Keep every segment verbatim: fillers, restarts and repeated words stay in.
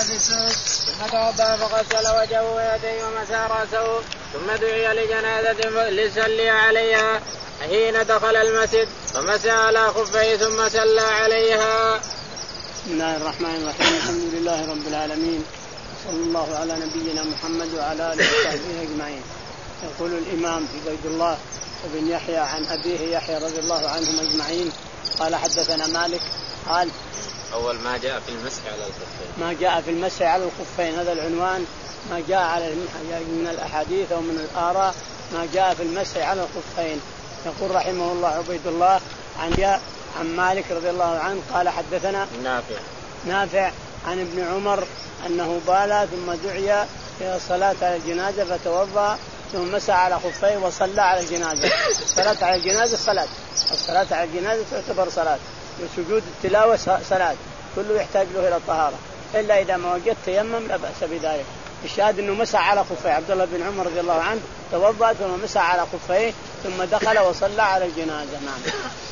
في السوق ثم توضأ فغسل وجهه ويديه ومسح رأسه ثم دعي لجنازة ليصلي عليها حين دخل المسجد فمسح على خفيه ثم صلى عليها. بسم الله الرحمن الرحيم. الحمد لله رب العالمين صلى الله على نبينا محمد وعلى آله وصحبه أجمعين. يقول الإمام عبيد الله بن يحيى عن أبيه يحيى رضي الله عنهم أجمعين قال حدثنا مالك قال أول ما جاء في المسح على الخفين ما جاء في المسح على الخفين هذا العنوان ما جاء على من الأحاديث أو من الآراء ما جاء في المسح على الخفين. يقول رحمه الله عبيد الله عن عن مالك رضي الله عنه قال حدثنا نافع نافع عن ابن عمر أنه بال ثم دعي إلى الصلاة على الجنازة فتوضأ ثم مسح على خفيه وصلى على الجنازة. الصلاة على الجنازة صلاة، الصلاة على الجنازة تعتبر صلاة، وسجود التلاوة صلاة، كله يحتاج له إلى الطهارة إلا إذا ما وجدت تيمم لا بأس بذلك. الشاهد أنه مسح على خفيه. عبد الله بن عمر رضي الله عنه توضأ ثم مسح على خفيه ثم دخل وصلى على الجنازة. نعم.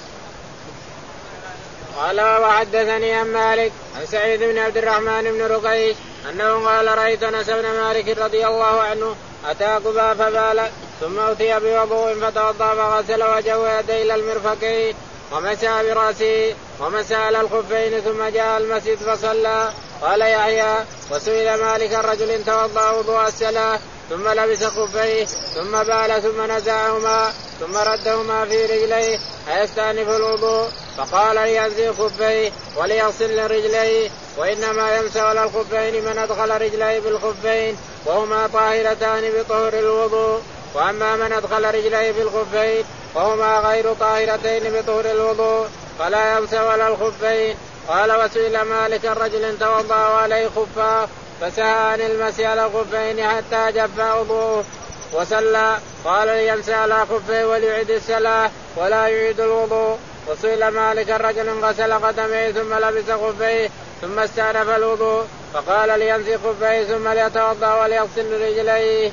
قال وحدثني عن مالك عن سعيد بن عبد الرحمن بن رقيش أنه قال رأيت أنس بن مالك رضي الله عنه أتى قباء فبال ثم أتي بوضوء فتوضأ فغسل وجهه ويديه إلى المرفقين ومسح برأسه ومسح على الخفين ثم جاء المسجد فصلى. قال يحيى وسئل مالك الرجل توضأ وضوء الصلاة ثم لبس خفيه ثم بال ثم نزعهما ثم ردهما في رجليه أيستأنف الوضوء فقال لينزع خفيه وليغسل رجليه وإنما يمسح على الخفين من أدخل رجليه بالخفين وهما طاهرتان بطهر الوضوء وأما من أدخل رجليه بالخفين وهما غير طاهرتين بطهر الوضوء فلا يمسح على الخفين. قال وسئل مالك الرجل توضأ عليه خفاه فسهى عن المسح على الخفين حتى جف وضوءه وصلى. قال ليمسح على خفيه وليعيد الصلاة ولا يعيد الوضوء. وسئل مالك الرجل غسل قدميه ثم لبس خفيه ثم استأنف الوضوء فقال ليمسح خفيه ثم ليتوضأ وليغسل رجليه.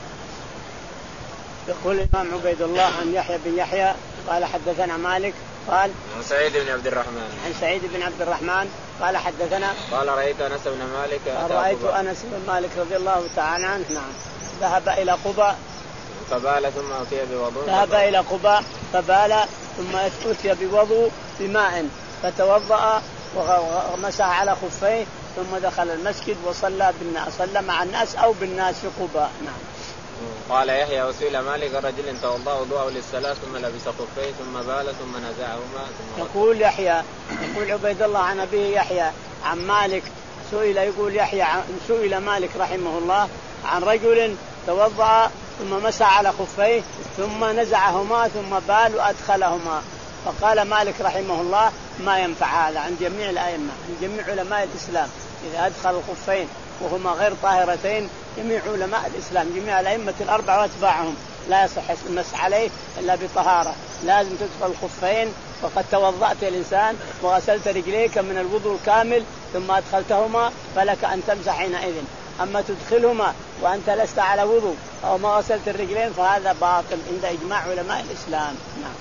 يقول الإمام عبيد الله عن يحيى بن يحيى قال حدثنا مالك قال عن سعيد بن عبد الرحمن عن سعيد بن عبد الرحمن قال حدثنا قال رأيت أنس بن مالك رأيت أنس بن مالك رضي الله تعالى عنه نعم ذهب إلى قباء فبال ثم أتي بوضوء ذهب إلى قباء فبال ثم أتي بوضوء بماء فتوضأ ومسح على خفيه ثم دخل المسجد وصلى بالناس صلى مع الناس أو بالناس في قباء. نعم. قال يحيى وسئل مالك رجل توضأ وضوءه للصلاة ثم لبس خفيه ثم بال ثم نزعهما ثم يقول يحيى يقول عبيد الله عن أبيه يحيى عن مالك سئل يقول يحيى سئل مالك رحمه الله عن رجل توضأ ثم مسح على خفيه ثم نزعهما ثم بال وأدخلهما فقال مالك رحمه الله ما ينفع هذا عن جميع الأئمة عن جميع علماء الإسلام إذا أدخل الخفين وهما غير طاهرتين جميع علماء الإسلام جميع الأئمة الأربعة واتباعهم لا يصح المسح عليه إلا بطهارة لازم تدخل الخفين وقد توضأت الإنسان وغسلت رجليك من الوضوء الكامل ثم أدخلتهما فلك أن تمسح حينئذ. أما تدخلهما وأنت لست على وضوء أو ما غسلت الرجلين فهذا باطل عند إجماع علماء الإسلام. نعم.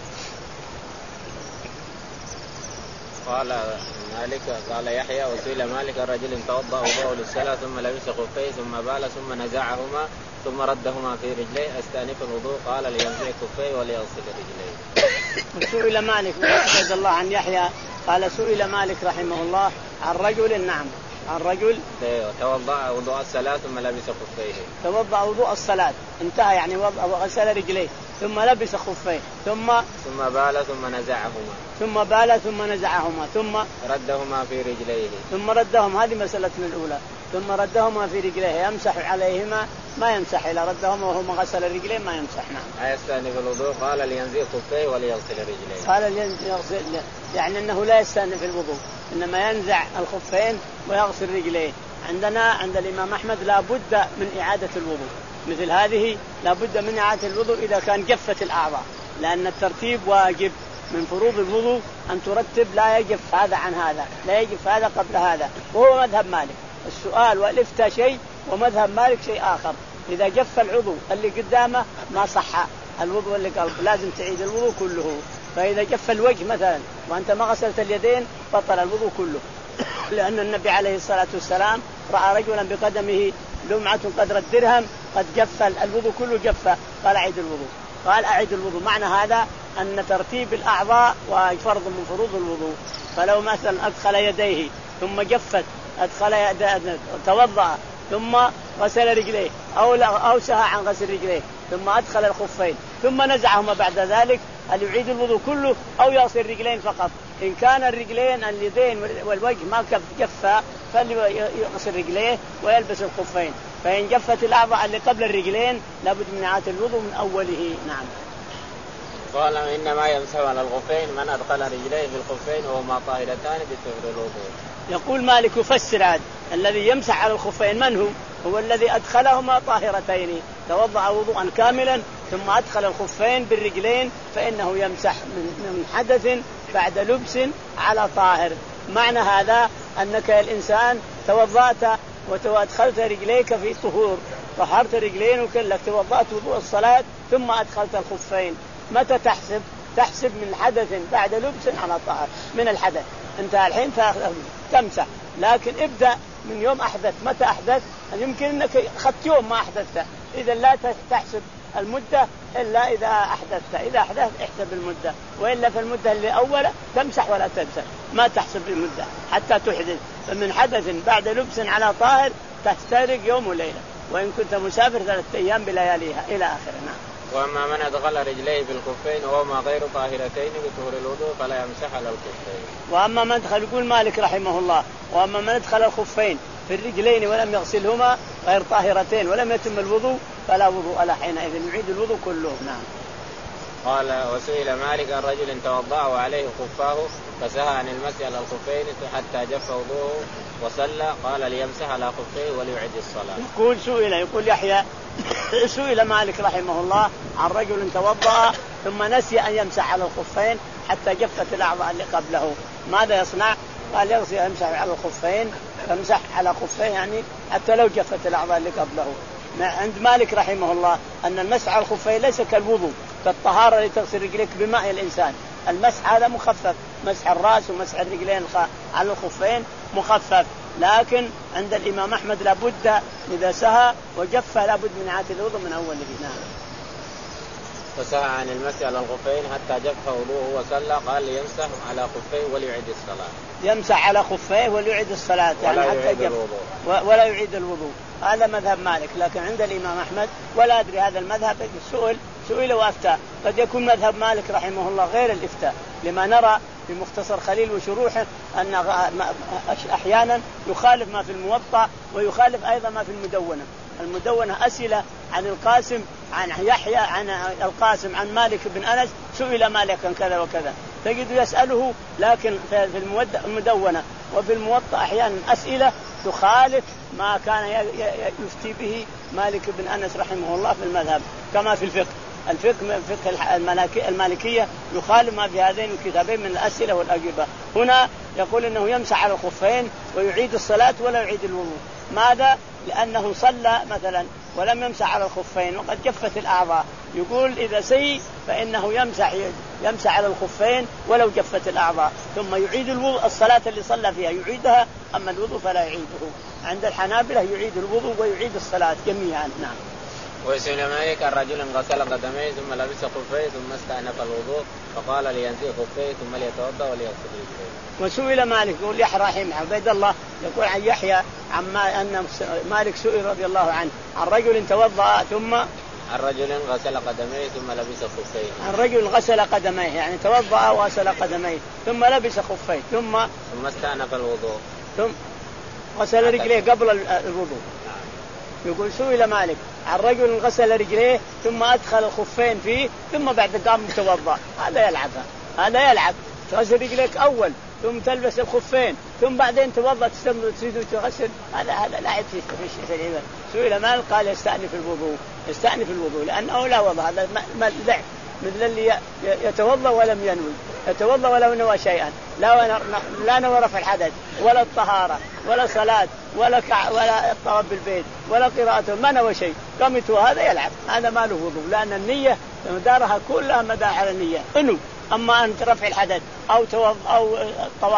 قال مالك قال يحيى وسئل مالك الرجل توضأ وضوءه للصلاة ثم لبس خفيه ثم بال ثم نزعهما ثم ردهما في رجليه أستأنف الوضوء قال لينزع خفيه وليغسل رجليه. سئل مالك رحمه الله عن يحيى قال سئل مالك رحمه الله عن رجل نعم عن رجل توضأ وضوء الصلاة ثم لبس خفيه توضأ وضوء الصلاة انتهى يعني وغسل رجليه ثم لبس خفيه ثم ثم بال ثم نزعهما ثم بال ثم نزعهما ثم ردهما في رجليه ثم ردهم هذه مسألتنا الأولى ثم ردهما في رجليه يمسح عليهما ما يمسح إلى ردهما وهو غسل الرجلين ما يمسح. نعم. أيستأنف الوضوء قال لينزع خفيه وليغسل رجليه قال ليغسل يعني أنه لا يستأنف الوضوء إنما ينزع الخفين ويغسل رجليه. عندنا عند الإمام أحمد لا بد من إعادة الوضوء مثل هذه لا بد من إعادة الوضوء إذا كان جفت الأعضاء لأن الترتيب واجب من فروض الوضوء أن ترتب لا يجف هذا عن هذا لا يجف هذا قبل هذا وهو مذهب مالك. السؤال والإفتاء شيء ومذهب مالك شيء آخر. إذا جف العضو اللي قدامه ما صح الوضوء اللي قلب لازم تعيد الوضوء كله. فإذا جف الوجه مثلا وأنت ما غسلت اليدين بطل الوضوء كله لأن النبي عليه الصلاة والسلام رأى رجلا بقدمه لمعة قدر الدرهم قد جف الوضوء كله جف، قال أعيد الوضوء. قال أعيد الوضوء. معنى هذا أن ترتيب الأعضاء وفرض من فروض الوضوء. فلو مثلا أدخل يديه ثم جفت، أدخل يديه توضأ ثم غسل رجليه أو أو سهى عن غسل رجليه ثم أدخل الخفين ثم نزعهما بعد ذلك، هل يعيد الوضوء كله أو يغسل الرجلين فقط؟ إن كان الرجلين اليدين والوجه ما جفا فليغسل رجليه ويلبس الخفين، فإن جفت الأعضاء اللي قبل الرجلين لابد من إعادة الوضوء من أوله. نعم. قال إنما يمسح على الخفين من أدخل رجليه في الخفين وهما طاهرتان بطهر الوضوء. يقول مالك يفسر هذا الذي يمسح على الخفين من هو؟ هو الذي أدخلهما طاهرتين، توضأ وضوءا كاملا ثم أدخل الخفين بالرجلين فإنه يمسح من حدث بعد لبس على طاهر. معنى هذا أنك الإنسان توضأت وأدخلت رجليك في طهور، طهرت رجلين وكلك توضأت وضوء الصلاة ثم أدخلت الخفين، متى تحسب؟ تحسب من حدث بعد لبس على طاهر من الحدث. أنت الحين تمسح، لكن ابدأ من يوم أحدث. متى أحدث؟ يمكن أنك أخذت يوم ما أحدثت، إذا لا تحسب المدة إلا إذا أحدثت. إذا أحدثت احسب المدة، وإلا في المدة اللي أولى تمسح ولا تمسح، ما تحسب المدة حتى تحدث. فمن حدث بعد لبس على طاهر تستغرق يوم وليلة، وإن كنت مسافر ثلاثة أيام بلياليها إلى آخره. نعم. وأما من أدخل رجليه في الخفين وهما غير طاهرتين بطهور الوضوء فلا يمسح على الخفين. وأما من أدخل، يقول مالك رحمه الله، وأما من أدخل الخفين في الرجلين ولم يغسلهما غير طاهرتين ولم يتم الوضوء فلا وضوء له حينئذ، يعيد الوضوء كله. نعم. قال وسئل مالك عن رجل توضأ وعليه خفاه فسهى عن المسح على الخفين حتى جف وضوءه وصلى، قال ليمسح على خفيه وليعد الصلاة. يقول سئل، يقول يحيى سئل مالك رحمه الله عن رجل توضأ ثم نسي أن يمسح على الخفين حتى جفت الأعضاء اللي قبله، ماذا يصنع؟ قال يغسل يمسح على الخفين، يمسح على خفيه يعني حتى لو جفت الأعضاء اللي قبله. عند مالك رحمه الله أن المسح على الخفين ليس كالوضوء كالطهارة اللي تغسل رجليك بماء الإنسان. المسح هذا مخفف، مسح الرأس ومسح الرجلين على الخفين مخفف، لكن عند الإمام أحمد لابد إذا سهى وجف لابد من إعادة الوضوء من أوله. نعم. فسهى عن المسح على الخفين حتى جف وضوءه وصلى، قال ليمسح على خفيه وليعيد الصلاة. يمسح على خفيه وليعيد الصلاة يعني ولا حتى يعيد جف الوضوء. ولا يعيد الوضوء. هذا مذهب مالك، لكن عند الإمام أحمد ولا أدري هذا المذهب سئل سئل وأفتى، قد يكون مذهب مالك رحمه الله غير الإفتاء، لما نرى في مختصر خليل وشروحه أن أحيانا يخالف ما في الموطأ ويخالف أيضا ما في المدونة. المدونة أسئلة عن القاسم عن يحيى عن القاسم عن مالك بن أنس، سئل مالك عن كذا وكذا، تجد يسأله، لكن في المدونة وفي الموطأ أحيانا أسئلة تخالف ما كان يفتي به مالك بن أنس رحمه الله في المذهب، كما في الفقه. الفقه فقه المالكية يخالف ما في هذين الكتابين من الأسئلة والأجوبة. هنا يقول إنه يمسح على الخفين ويعيد الصلاة ولا يعيد الوضوء. ماذا؟ لأنه صلى مثلا ولم يمسح على الخفين وقد جفت الأعضاء، يقول إذا سي فإنه يمسح يمسح على الخفين ولو جفت الأعضاء، ثم يعيد الوضوء. الصلاة اللي صلى فيها يعيدها، أما الوضوء فلا يعيده. عند الحنابلة يعيد الوضوء ويعيد الصلاة جميعا. نعم. وسئل مالك عن رجل غسل قدميه ثم لبس خفيه ثم استأنف الوضوء فقال لينزع خفيه ثم ليتوضأ وليغسل رجليه. وسئل مالك، يقول يحيى رحمه عبيد الله يقول عن يحيى عما أن مالك سئل رضي الله عنه عن رجل توضأ ثم عن رجل غسل قدميه ثم لبس خفيه. عن رجل غسل قدميه يعني توضأ وغسل قدميه ثم لبس خفيه ثم ثم استأنف الوضوء ثم غسل رجليه قبل الوضوء. يقول سئل مالك عن رجل غسل رجليه ثم أدخل الخفين فيه ثم بعد قام توضأ، هذا يلعبها، هذا يلعب. تغسل رجليك أول ثم تلبس الخفين ثم بعدين توضأ تسجد وتغسل، هذا هذا لعب في في العبادة. سئل مالك قال يستأنف الوضوء، يستأنف الوضوء لأنه لا وضع، هذا لعب مثل اللي يتوضأ ولم ينوي، يتوضأ ولو نوى شيئا، لا لا نوى رفع الحدث ولا الطهارة ولا صلاة ولا كع ولا الطواف بالبيت ولا قراءته، ما نوى شيء، قامت هذا يلعب، هذا ما له وضوء، لأن النية مدارها كلها مدار على النية. إنه أما أن رفع الحدث أو توض أو الطواف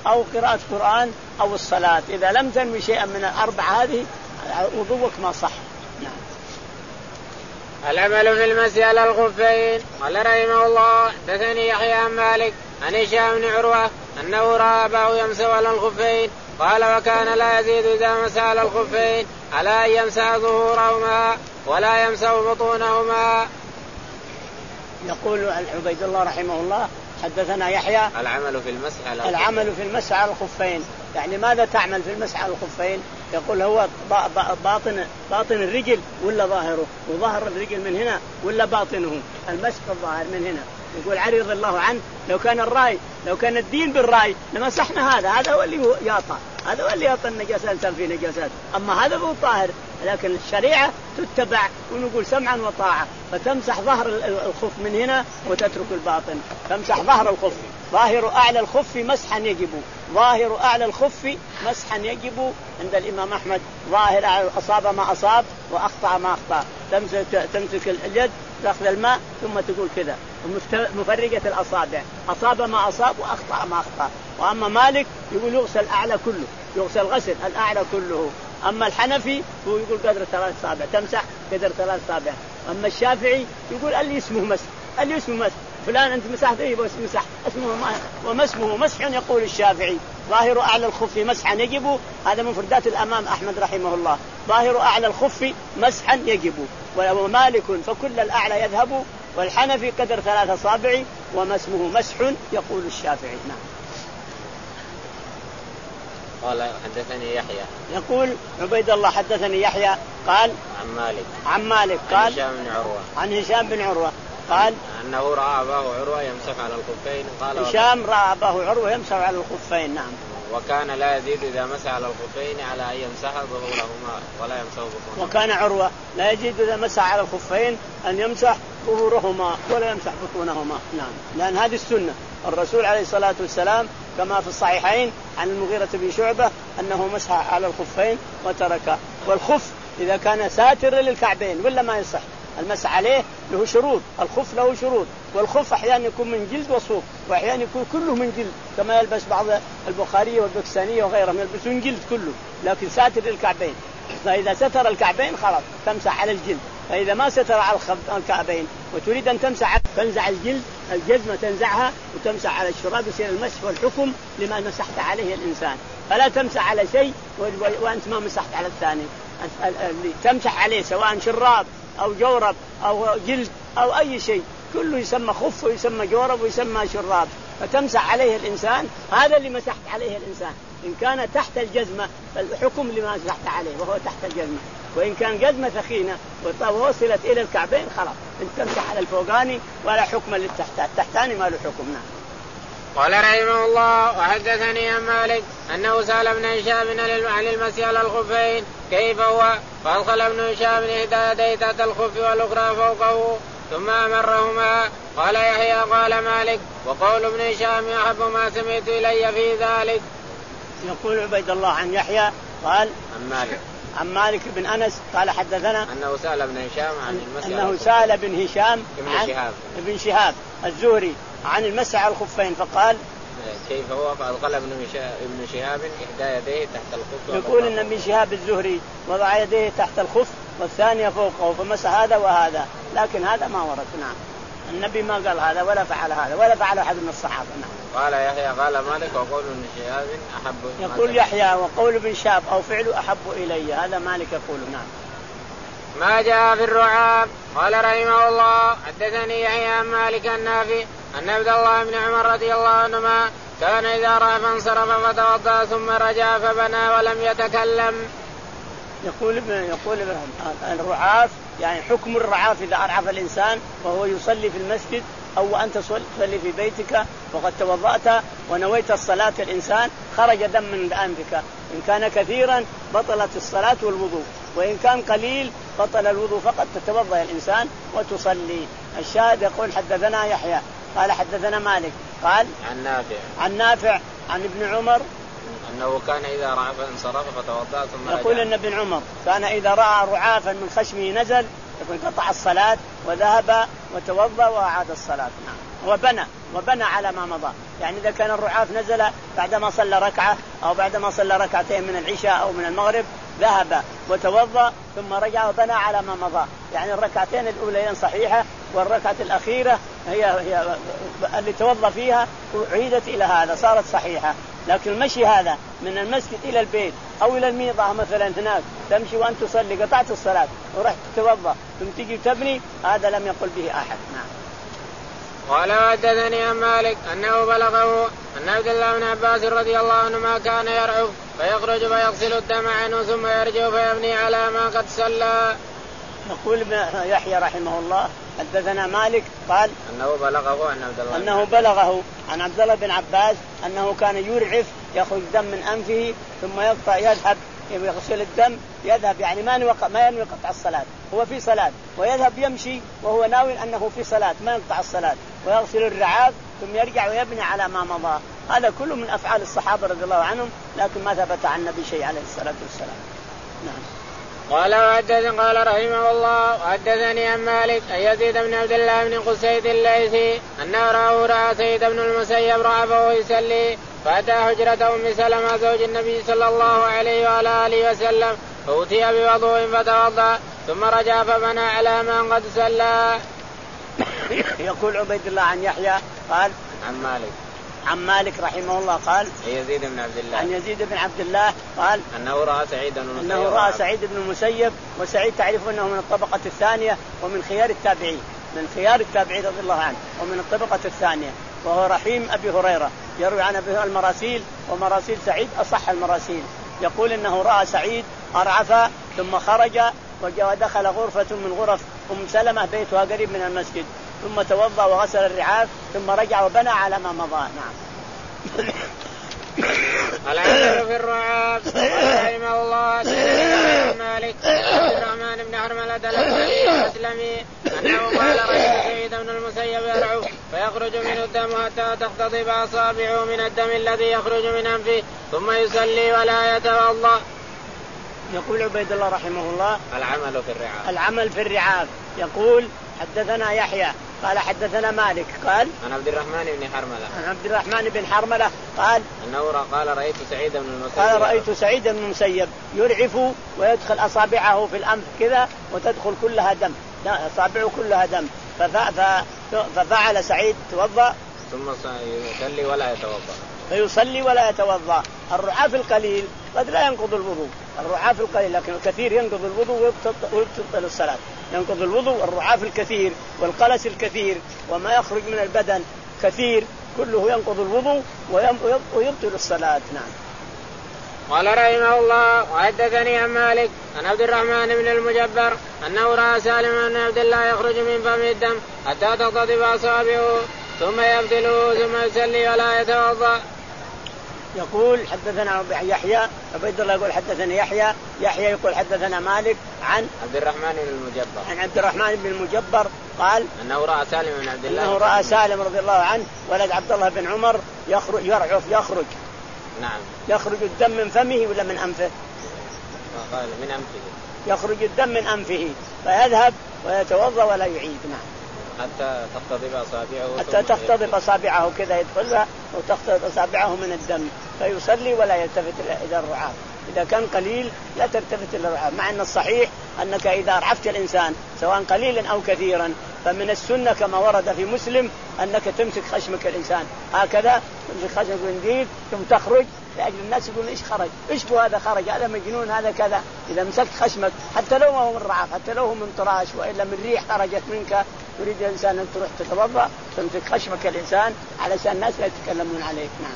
أو قراءة قرآن أو الصلاة. إذا لم تنوي شيئا من الأربعة هذه وضوءك ما صح. نعم. العمل في المسح على الخفين. قال رحمه الله حدثني يحيى عن مالك عن هشام بن عروة أنه رأى أباه يمسح على الخفين قال وكان لا يزيد إذا مسح على الخفين على أن يمسح ظهورهما ولا يمسح بطونهما. يقول عبيد الله رحمه الله حدثنا يحيى العمل في المسح على العمل في المسح على الخفين، يعني ماذا تعمل في المسح على الخفين؟ يقول هو باطن باطن الرجل ولا ظاهره، وظهر الرجل من هنا ولا باطنه، المسح الظاهر من هنا. يقول علي رضي الله عنه لو كان الرأي لو كان الدين بالرأي لمسحنا هذا هذا هو اللي يعطى هذا هو اللي يعطى النجاسات في نجاسات، أما هذا هو طاهر. لكن الشريعة تتبع ونقول سمعا وطاعة، فتمسح ظهر الخف من هنا وتترك الباطن. تمسح ظهر الخف، ظاهر أعلى الخف مسحا يجب، ظاهر أعلى الخف مسحا يجب عند الإمام أحمد. ظاهر أصاب ما أصاب وأخطأ ما أخطأ. تمسك تمسك اليد تأخذ الماء ثم تقول كذا، مفرقة الأصابع، أصاب ما أصاب وأخطأ ما أخطأ. وأما مالك يقول يغسل الأعلى كله، يغسل غسل الأعلى كله. أما الحنفي هو يقول قدر ثلاث أصابع، تمسح قدر ثلاث أصابع. أما الشافعي يقول اللي اسمه مسح، اللي اسمه مسح، فلان أنت مسحت إيه بس مسح اسمه ما وما اسمه مسح. يقول الشافعي ظاهر أعلى الخف مسحا يجب، هذا مفردات الأمام أحمد رحمه الله، ظاهر أعلى الخف مسحا يجب. ومالك فكل الأعلى يذهب، والحنفي قدر ثلاث أصابع وما اسمه مسح يقول الشافعي. نعم. قال حدثني يحيى يقول عبيد الله حدثني يحيى قال عن مالك عن مالك قال عن هشام بن عروة عن هشام بن عروة قال أنه رأى أباه عروة يمسح على الخفين. قال هشام رأى أباه عروة يمسح على الخفين. نعم. وكان لا يزيد إذا مسح على الخفين على أن يمسح ظهورهما ولا يمسح بطونهما. وكان عروة لا يزيد إذا مسح على الخفين أن يمسح ظهورهما ولا يمسح بطونهما. نعم. لأن هذه السنة، الرسول عليه الصلاة والسلام كما في الصحيحين عن المغيرة بن شعبة أنه مسح على الخفين وترك. والخف إذا كان ساتر للكعبين ولا ما يصح المسح عليه، له شروط. الخف له شروط، والخف أحيانا يكون من جلد وصوف، وأحيانا يكون كله من جلد كما يلبس بعض البخارية والبكسانية وغيرهم يلبسون جلد كله، لكن ساتر للكعبين. فإذا ستر الكعبين خلاص تمسح على الجلد. فإذا ما ستر على الكعبين وتريد أن تمسح تنزع الجلد الجزمة تنزعها وتمسح على الشراب، يصير المسح والحكم لما مسحت عليه الإنسان. فلا تمسح على شيء وأنت ما مسحت على الثاني. تمسح عليه سواء شراب أو جورب أو جلد أو أي شيء كله يسمى خف ويسمى جورب ويسمى شراب، فتمسح عليه الإنسان. هذا اللي مسحت عليه الإنسان. إن كان تحت الجزمة فالحكم لما مسحت عليه وهو تحت الجزمة، وإن كان جزمة ثخينة ووصلت إلى الكعبين خلاص أنت تمسح على الفوقاني ولا حكم للتحتاني، التحتاني ما له حكم. نعم. قال رحمه الله وحدثني عن مالك أنه سأل ابن هشام عن المسح على الخفين كيف هو، فأدخل ابن هشام إحدى يديه تحت الخف والأخرى فوقه ثم أمرهما. قال يحيى قال مالك وقول ابن هشام أحب ما سمعت إلي في ذلك. يقول عبيد الله عن يحيى قال عن مالك عن مالك بن أنس قال حدثنا أنه سأل ابن هشام عن المسح أنه سأل ابن هشام ابن شهاب ابن شهاب الزهري عن المسح على الخفين فقال كيف هو، فأدخل ابن ابن شهاب إحدى يديه تحت الخف. يقول إن ابن شهاب الزهري وضع يديه تحت الخف والثانية فوقه فمسح هذا وهذا، لكن هذا ما ورد. نعم. النبي ما قال هذا ولا فعل هذا ولا فعل أحد من الصحابة. نعم. قال يحيى قال مالك وقول ابن شهاب أحب. يقول يحيى وقول ابن شهاب أو فعله أحب إلي، هذا مالك يقول. نعم. ما جاء في الرعاب. قال رحمه الله حدثني يحيى عن مالك النافع أن عبد الله بن عمر رضي الله عنهما كان إذا رأى فانصرف فتوضأ ثم رجع فبنى ولم يتكلم. يقول يقول الرعاف يعني حكم الرعاف إذا أرعف الإنسان وهو يصلي في المسجد أو أنت تصلي في بيتك وقد توضأت ونويت الصلاة الإنسان خرج دم من أنفك، إن كان كثيرا بطلت الصلاة والوضوء، وإن كان قليل بطل الوضوء فقط تتوضأ الإنسان وتصلي. الشاهد يقول حدثنا يحيى قال حدثنا مالك قال عن نافع عن نافع عن ابن عمر أنه كان إذا رعف انصرف فتوضأ ثم رجع. يقول أن ابن عمر كان إذا رأى رعافا من خشمه نزل يقول قطع الصلاة وذهب وتوضأ وأعاد الصلاة. نعم. وبنى وبنى على ما مضى. يعني إذا كان الرعاف نزل بعدما صلى ركعة أو بعدما صلى ركعتين من العشاء أو من المغرب ذهب وتوضأ ثم رجع وبنى على ما مضى. يعني الركعتين الأولين صحيحة والركعة الأخيرة هي, هي اللي توضأ فيها وعيدت إلى هذا صارت صحيحة. لكن المشي هذا من المسجد إلى البيت أو إلى الميضة مثلا هناك تمشي وأنت تصلي قطعت الصلاة ورحت تتوضأ ثم تجي تبني هذا لم يقل به أحد. نعم. قال وحدثني عن مالك أنه بلغه أن عبد الله بن عباس رضي الله عنهما كان يرعف فيخرج فيغسل الدم عنه ثم يرجع فيبني على ما قد صلى. يقول ابن يحيى رحمه الله حدثنا مالك قال أنه بلغه عن عبد الله أنه بلغه عن عبد الله بن عباس أنه كان يرعف يخرج دم من أنفه ثم يقطع يذهب يغسل الدم يذهب يعني ما ينوي ما ينوي قطع الصلاة هو في صلاة ويذهب يمشي وهو ناوي أنه في صلاة ما يقطع الصلاة ويغسل الرعاف ثم يرجع ويبني على ما مضى. هذا كله من أفعال الصحابة رضي الله عنهم لكن ما ثبت عن النبي شيء عليه الصلاة والسلام. نعم. قال وحدثني قال رحمه الله وحدثني عن مالك أن يزيد بن عبد الله بن قسيد الليثي أنه رأى رأى سيد بن المسيب رعفه يصلي فأتى حجرة أم سلمة زوج النبي صلى الله عليه وعلى آله وسلم فأتي بوضوء فتوضأ ثم رجع فبنى على من قد صلى. يقول عبيد الله عن يحيى قال عن مالك عن مالك رحمه الله قال يزيد بن عبد الله عن يزيد بن عبد الله قال أنه رأى سعيد بن المسيب أنه رأى سعيد بن المسيب وسعيد تعرف أنه من الطبقة الثانية ومن خيار التابعين من خيار التابعين رضي الله عنه ومن الطبقة الثانية وهو رحيم أبي هريرة يروي عن أبي المراسيل ومراسيل سعيد أصح المراسيل. يقول أنه رأى سعيد أرعف ثم خرج ودخل غرفة من غرف أم سلمة بيتها قريب من المسجد ثم توضأ وغسل الرعاف ثم رجع وبنى على ما مضى. نعم. العمل في الرعاف. رحمه الله مالك عبد الرحمن بن حرملة الأسلمي أنه قال رأيت سعيد بن المسيب يرعف فيخرج منه الدم حتى تختضب أصابعه من الدم الذي يخرج من أنفه ثم يصلي ولا يتوضأ. يقول عبيد الله رحمه الله العمل في الرعاف. العمل في الرعاف. يقول حدثنا يحيى قال حدثنا مالك قال عن عبد الرحمن بن حرملة عن عبد الرحمن بن حرملة قال أنه قال رأيت سعيد بن المسيب قال رأيت سعيد بن المسيب يرعف ويدخل أصابعه في الأنف كذا وتدخل كلها دم أصابعه كلها دم ففعل سعيد توضأ ثم يصلي ولا يتوضأ فيصلي ولا يتوضأ. الرعاف القليل قد لا ينقض الوضوء الرعاف القليل لكن الكثير ينقض الوضوء ويبطل الصلاة. ينقض الوضوء الرعاف الكثير والقلس الكثير وما يخرج من البدن كثير كله ينقض الوضوء ويبطل الصلاة. نعم. قال رحمه الله وحدثني عن مالك عن عبد الرحمن بن المجبر أنه رأى سالم بن عبد الله يخرج من فمه الدم حتى تختضب أصابعه ثم يبتله ثم يصلي ولا يتوضأ. يقول حدثنا يحيى عبيد الله يقول حدثنا يحيى يحيى يقول حدثنا مالك عن عبد الرحمن بن المجبر عن عبد الرحمن بن المجبر قال أنه رأى سالم بن عبد الله أنه رأى سالم رضي الله عنه ولد عبد الله بن عمر يخرج يرعف يخرج نعم يخرج الدم من فمه ولا من أنفه؟ قال من أنفه يخرج الدم من أنفه فيذهب ويتوضأ ولا يعيد. نعم. حتى تختضب أصابعه حتى تختضب أصابعه كذا يدخلها وتختضب أصابعه من الدم فيصلي ولا يلتفت إلى الرعاف. إذا كان قليل لا تلتفت إلى الرعاف مع أن الصحيح أنك إذا رعفت الإنسان سواء قليلا أو كثيرا فمن السنة كما ورد في مسلم أنك تمسك خشمك الإنسان هكذا تمسك خشمك ونديك ثم تخرج لأجل الناس يقولون إيش خرج إيش بو هذا خرج هذا مجنون هذا كذا. إذا مسكت خشمك حتى لو هو من رعاف حتى لو هو من طراش وإلا من ريح خرجت منك تريد الإنسان أن تروح تتوضأ تمسك خشمك الإنسان علشان الناس لا يتكلمون عليك. نعم.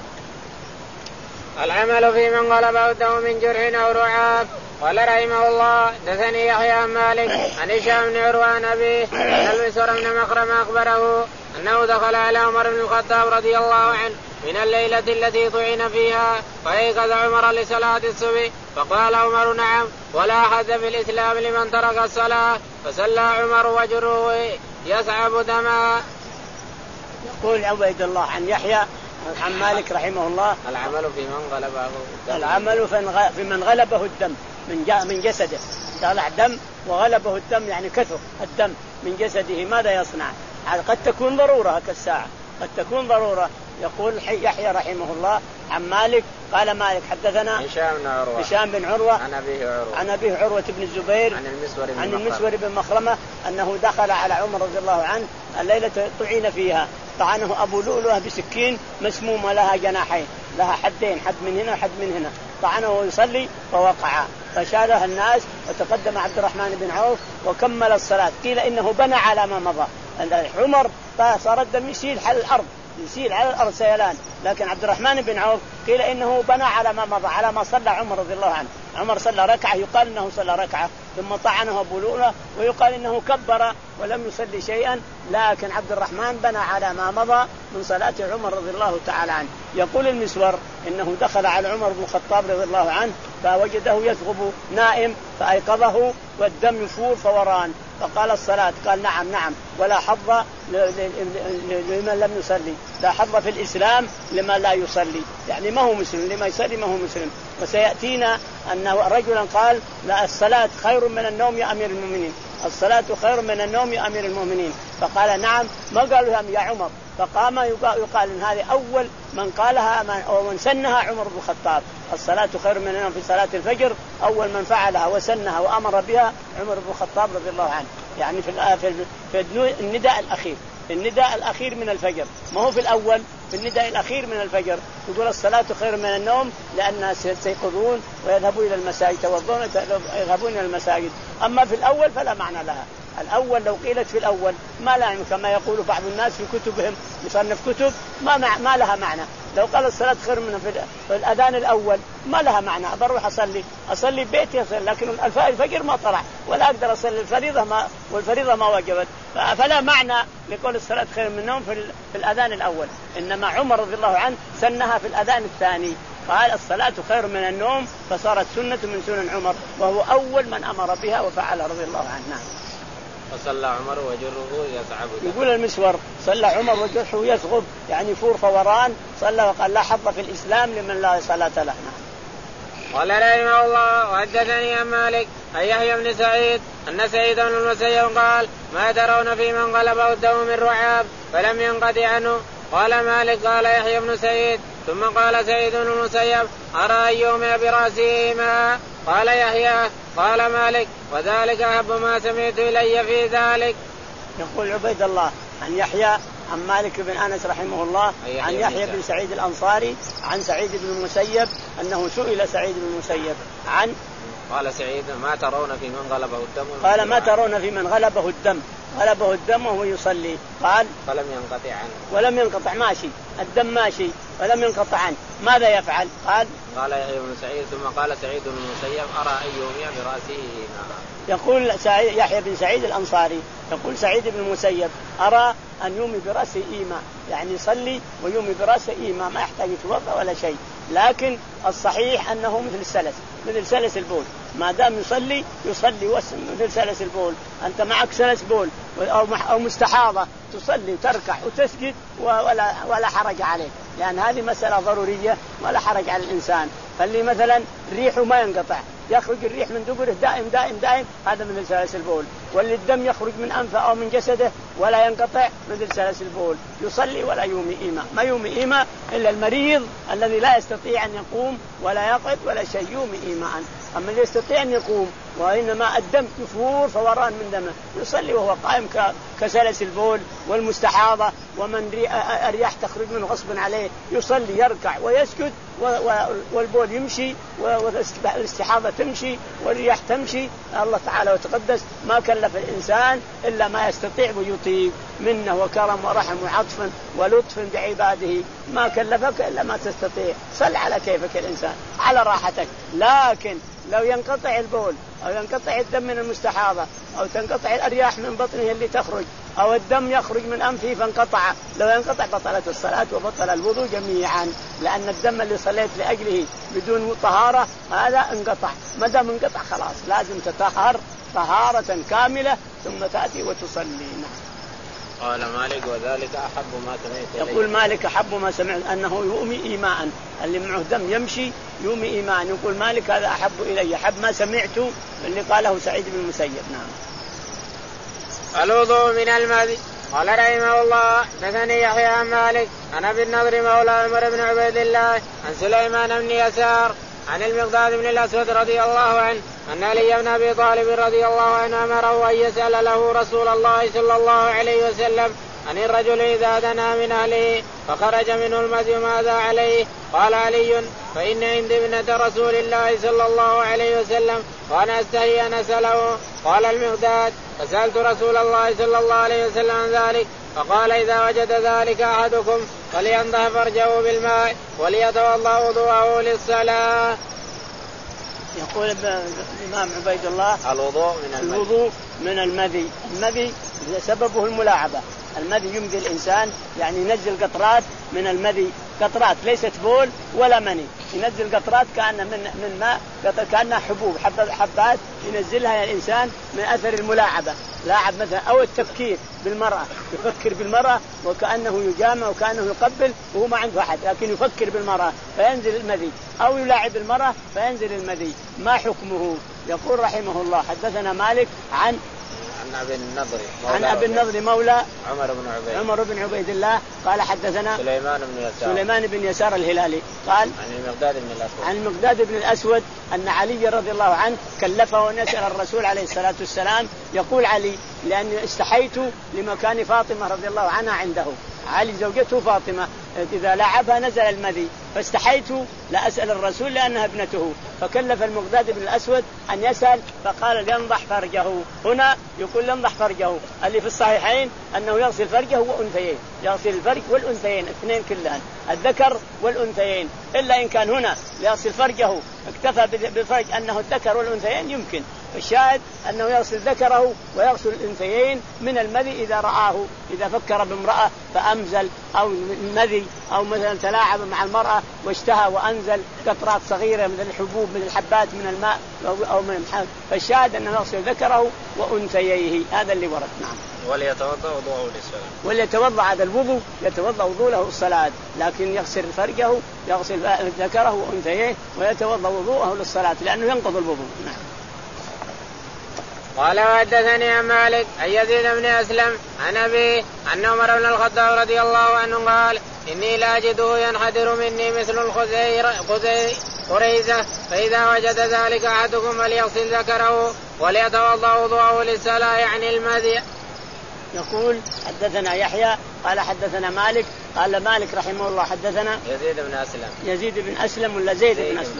العمل في من غلبه الدم من جرح أو رعاف. قال رحمه الله دثني يحيى عن مالك عن هشام بن عروة عن أبيه أن المسور بن مخرم أخبره أنه دخل على عمر بن الخطاب رضي الله عنه من الليلة التي طعن فيها فأيقظ عمر لصلاة الصبح فقال عمر نعم ولا أحد في الإسلام لمن ترك الصلاة فصلى عمر وجره يصعب دما. يقول عبيد الله عن يحيى عن مالك رحمه الله العمل في من غلبه الدم العمل في من غلبه الدم من جاء من جسده طلع دم وغلبه الدم يعني كثر الدم من جسده ماذا يصنع؟ قد تكون ضرورة كالساعة، قد تكون ضرورة. يقول يحيى رحمه الله عن مالك قال مالك حدثنا هشام بن عروة هشام بن عروة عن أبيه عروة عن أبيه عروة بن الزبير عن المسور بن, عن المسور بن مخرمة أنه دخل على عمر رضي الله عنه الليلة طعن فيها، طعنه أبو لؤلؤة بسكين مسمومة لها جناحين، لها حدين، حد من هنا وحد من هنا، طعنه ويصلي فوقع فشاله الناس وتقدم عبد الرحمن بن عوف وكمل الصلاة. قيل إنه بنى على ما مضى. عمر صار الدم يسيل على الأرض، يسيل على الأرض سيلان، لكن عبد الرحمن بن عوف قيل إنه بنى على ما مضى، على ما صلى عمر رضي الله عنه. عمر صلى ركعة، يقال إنه صلى ركعة ثم طعنه أبو لؤلؤة، ويقال إنه كبر ولم يصلي شيئا، لكن عبد الرحمن بنى على ما مضى من صلاة عمر رضي الله تعالى عنه. يقول المسور إنه دخل على عمر بن الخطاب رضي الله عنه فوجده يثغب نائم فأيقظه والدم يفور فوران، فقال الصلاة، قال نعم نعم ولا حظ لمن لم يصلي، لا حظ في الإسلام لما لا يصلي، يعني ما هو مسلم، لما يصلي ما هو مسلم. وسيأتينا أن رجلا قال لا الصلاة خير من النوم يا أمير المؤمنين، الصلاة خير من النوم يا أمير المؤمنين، فقال نعم، ما قالوا يا عمر، فقام يقال إن هذه أول من قالها ومن سنها عمر بن الخطاب، الصلاة خير من النوم في صلاة الفجر، أول من فعلها وسنها وأمر بها عمر بن الخطاب رضي الله عنه، يعني في في النداء الأخير، النداء الأخير من الفجر، ما هو في الأول، في النداء الأخير من الفجر يقول الصلاة خير من النوم، لأنها سيقظون ويذهبون إلى المساجد، يتوضون ويذهبون إلى المساجد. أما في الأول فلا معنى لها، الأول لو قيلت في الأول ما لا، كما يقول بعض الناس في كتبهم يصنف كتب ما مع ما لها معنى، لو قال الصلاة خير من في الأذان الأول ما لها معنى، بروح أصلي أصلي بيتي أصلي، لكن الفجر ما طلع ولا أقدر أصلي الفريضة ما والفريضة ما وجبت، فلا معنى لقول الصلاة خير من النوم في الأذان الأول. إنما عمر رضي الله عنه سنها في الأذان الثاني، قال الصلاة خير من النوم، فصارت سنة من سنن عمر، وهو أول من أمر بها وفعل رضي الله عنه. فصلى عمر وجره يصعب. يقول المسور صلى عمر وجرحه يثغب، يعني فور فوران، صلى وقال لا حظ في الإسلام لمن لا صلاة له. قال رحمه الله وحدثني عن مالك عن يحيى بن سعيد أن سعيد بن المسيب قال ما ترون في من غلبه الدم من رعاب فلم ينقطع عنه؟ قال مالك قال يحيى بن سعيد ثم قال سعيد بن المسيب أرى أن يومئ برأسه ماء. قال يحيى قال مالك وذلك أحب ما سمعت إلي في ذلك. يقول عبيد الله عن يحيى عن مالك بن أنس رحمه الله عن يحيى بن سعيد الأنصاري عن سعيد بن المسيب أنه سئل سعيد بن المسيب عن قال سعيد ما ترون في من غلبه الدم؟ قال ما ترون في من غلبه الدم، غلبه الدم وهو يصلي، قال فلم ينقطع عنه، ولم ينقطع ماشي الدم ماشي ولم ينقطع عنه، ماذا يفعل؟ قال قال يحيى بن سعيد ثم قال سعيد بن المسيب أرى أن يومئ برأسه ماء. يقول يحيى بن سعيد الأنصاري يقول سعيد بن المسيب أرى أن يومي برأسه إيماء، يعني يصلي ويومي برأسه إيماء، ما يحتاج يتوضأ ولا شيء، لكن الصحيح أنه مثل السلس، مثل سلس البول، ما دام يصلي يصلي وسم مثل سلس البول، أنت معك سلس بول أو مستحاضة تصلي وتركع وتسجد ولا ولا حرج عليك، لأن هذه مسألة ضرورية ولا حرج على الإنسان. فاللي مثلا ريحه ما ينقطع، يخرج الريح من دبره دائم دائم دائم، هذا مثل سلس البول. واللي الدم يخرج من أنفه أو من جسده ولا ينقطع مثل سلس البول، يصلي ولا يومي إيماء. ما يومي إيماء إلا المريض الذي لا يستطيع أن يقوم ولا يقعد ولا شيء، يومي إيماء. أما اللي يستطيع أن يقوم وإنما الدم يفور فوران من دمه يصلي وهو قائم كسلس البول والمستحاضة، ومن الرياح تخرج منه غصبا عليه يصلي يركع ويسجد والبول يمشي والاستحاضة تمشي والرياح تمشي. الله تعالى وتقدس ما كلف الإنسان إلا ما يستطيع ويطيق منه وكرم ورحم وعطف ولطف بعباده، ما كلفك إلا ما تستطيع. صل على كيفك الإنسان على راحتك، لكن لو ينقطع البول أو ينقطع الدم من المستحاضة أو تنقطع الأرياح من بطنه اللي تخرج أو الدم يخرج من أنفه فانقطع، لو ينقطع بطلت الصلاة وبطل الوضوء جميعا، لأن الدم اللي صليت لأجله بدون طهارة هذا انقطع، ما دام انقطع خلاص لازم تطهر طهارة كاملة ثم تأتي وتصلي. قال مالك وذلك أحب ما سمعت. يقول مالك أحب ما سمعت أنه يؤمي إيماء، اللي معه دم يمشي يؤمي إيماء. يقول مالك هذا أحب إلي، أحب ما سمعته اللي قاله سعيد بن المسيب. نعم. الوضوء من المذي. قال رحمه الله حدثني يحيى عن مالك عن ابي النضر مولى عمر بن عبيد الله عن سليمان بن يسار عن المقداد بن الاسود رضي الله عنه ان علي بن ابي طالب رضي الله عنه امره ان يسال له رسول الله صلى الله عليه وسلم عن الرجل اذا دنا من اهله فخرج منه المذي ماذا عليه؟ قال علي فان عندي ابنه رسول الله صلى الله عليه وسلم وانا استحي ان اساله. قال المقداد فسالت رسول الله صلى الله عليه وسلم عن ذلك فقال اذا وجد ذلك احدكم فلينضح فرجه بالماء وليتوضا وضوءه للصلاه. يقول الإمام عبيد الله الوضوء من المذي. الوضوء من المذي. المذي سببه الملاعبة. المذي يمذي الإنسان يعني ينزل قطرات من المذي، قطرات ليست بول ولا مني، ينزل قطرات كأن من من ماء كأنها حبوب حبات ينزلها الإنسان من أثر الملاعبة، لاعب مثلا أو التفكير بالمرأة، يفكر بالمرأة وكأنه يجامع وكأنه يقبل وهو ما عنده أحد لكن يفكر بالمرأة فينزل المذي، أو يلاعب المرأة فينزل المذي. ما حكمه؟ يقول رحمه الله حدثنا مالك عن عن أبي النضر عن أبي النضر مولى عمر بن عبيد عمر بن عبيد الله قال حدثنا سليمان بن يسار سليمان بن يسار الهلالي قال عن المقداد بن الأسود عن المقداد بن الأسود أن علي رضي الله عنه كلفه أن يسأل الرسول عليه الصلاة والسلام. يقول علي لأني استحيت لمكان فاطمة رضي الله عنها عنده، علي زوجته فاطمة إذا لعبها نزل المذي فاستحيت لأسأل الرسول لأنها ابنته، فكلف المقداد بن الأسود أن يسأل فقال لينضح فرجه. هنا يقول لينضح فرجه، اللي في الصحيحين أنه يغسل فرجه وأنثيين، يغسل الفرج والأنثيين اثنين كلهن الذكر والأنثيين، إلا إن كان هنا يغسل فرجه اكتفى بالفرج أنه الذكر والأنثيين يمكن، الشاهد أنه يغسل ذكره ويغسل الأنثيين من المذي إذا رآه، إذا فكر بامرأة فأمزل أو المذي أو مثلا تلاعب مع المرأة واشتهى وأنزل قطرات صغيرة من الحبوب من الحبات من الماء أو من الحب، فالشاهد أنه يغسل ذكره وأنثييه. هذا اللي ورد. نعم. وليتوضأ وضوءه للصلاة. وليتوضأ هذا الوضوء يتوضأ وضوء له الصلاة، لكن يغسل فرجه يغسل ذكره وأنثييه ويتوضأ وضوءه للصلاة لأنه ينقض الوضوء. نعم. قال وحدثني عن مالك عن يزيد بن أسلم عن أبيه أن عمر بن الخطاب رضي الله عنه قال إني لاجده ينحدر مني مثل الخزير قريزة، فإذا وجد ذلك أحدكم فليغسل ذكره وليتوضأ وضوءه للصلاة يعني المذي. يقول حدثنا يحيى قال حدثنا مالك قال مالك رحمه الله حدثنا يزيد بن أسلم يزيد بن أسلم ولا زيد بن أسلم؟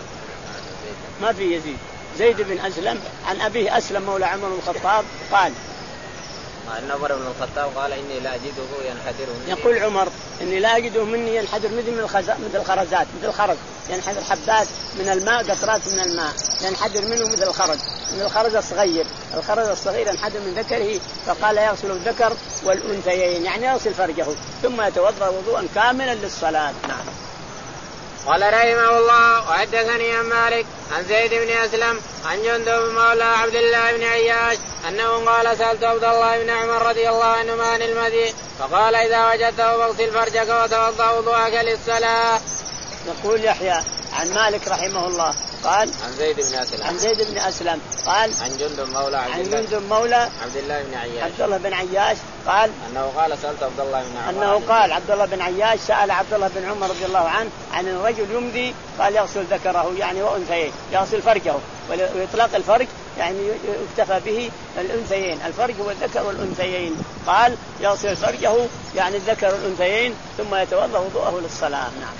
ما في يزيد، زيد بن أسلم عن أبيه أسلم مولى عمر بن الخطاب قال أن عمر بن الخطاب قال إني لا أجده ينحدر مني. يقول عمر إني لا أجده مني ينحدر مثل من الخزات مثل الخرزات مثل الخرز، ينحدر حبات من الماء قطرات من الماء ينحدر منه مثل الخرز، من الخرز الصغير، الخرز الصغير ينحدر من ذكره، فقال يغسل الذكر والأنثيين يعني يغسل فرجه ثم يتوضأ وضوءا كاملا للصلاة. نعم. قال رحمه الله وحدثني عن مالك عن زيد بن أسلم عن جندب مولى عبد الله بن عياش أنه قال سألت عبد الله بن عمر رضي الله عنهما عن المذي فقال إذا وجدته فاغسل فرجك وتوضأ وضوءك للصلاة. يقول يحيى عن مالك رحمه الله قال عن زيد بن أسلم عن زيد بن أسلم قال عن جندب مولى عبد عن الله جندب مولى عبد الله بن عياش عبد الله بن عياش قال أنه قال سألت عبد الله بن عمر أنه قال عبد الله بن عياش سأل عبد الله بن عمر رضي الله عنه عن الرجل يمضي قال يغسل ذكره يعني وأنثيه، يغسل فرجه، ويطلق الفرج يعني يكتفى به الأنثيين، الفرج والذكر والأنثيين، قال يغسل فرجه يعني الذكر والأنثيين ثم يتوضأ وضوءه للصلاة. نعم.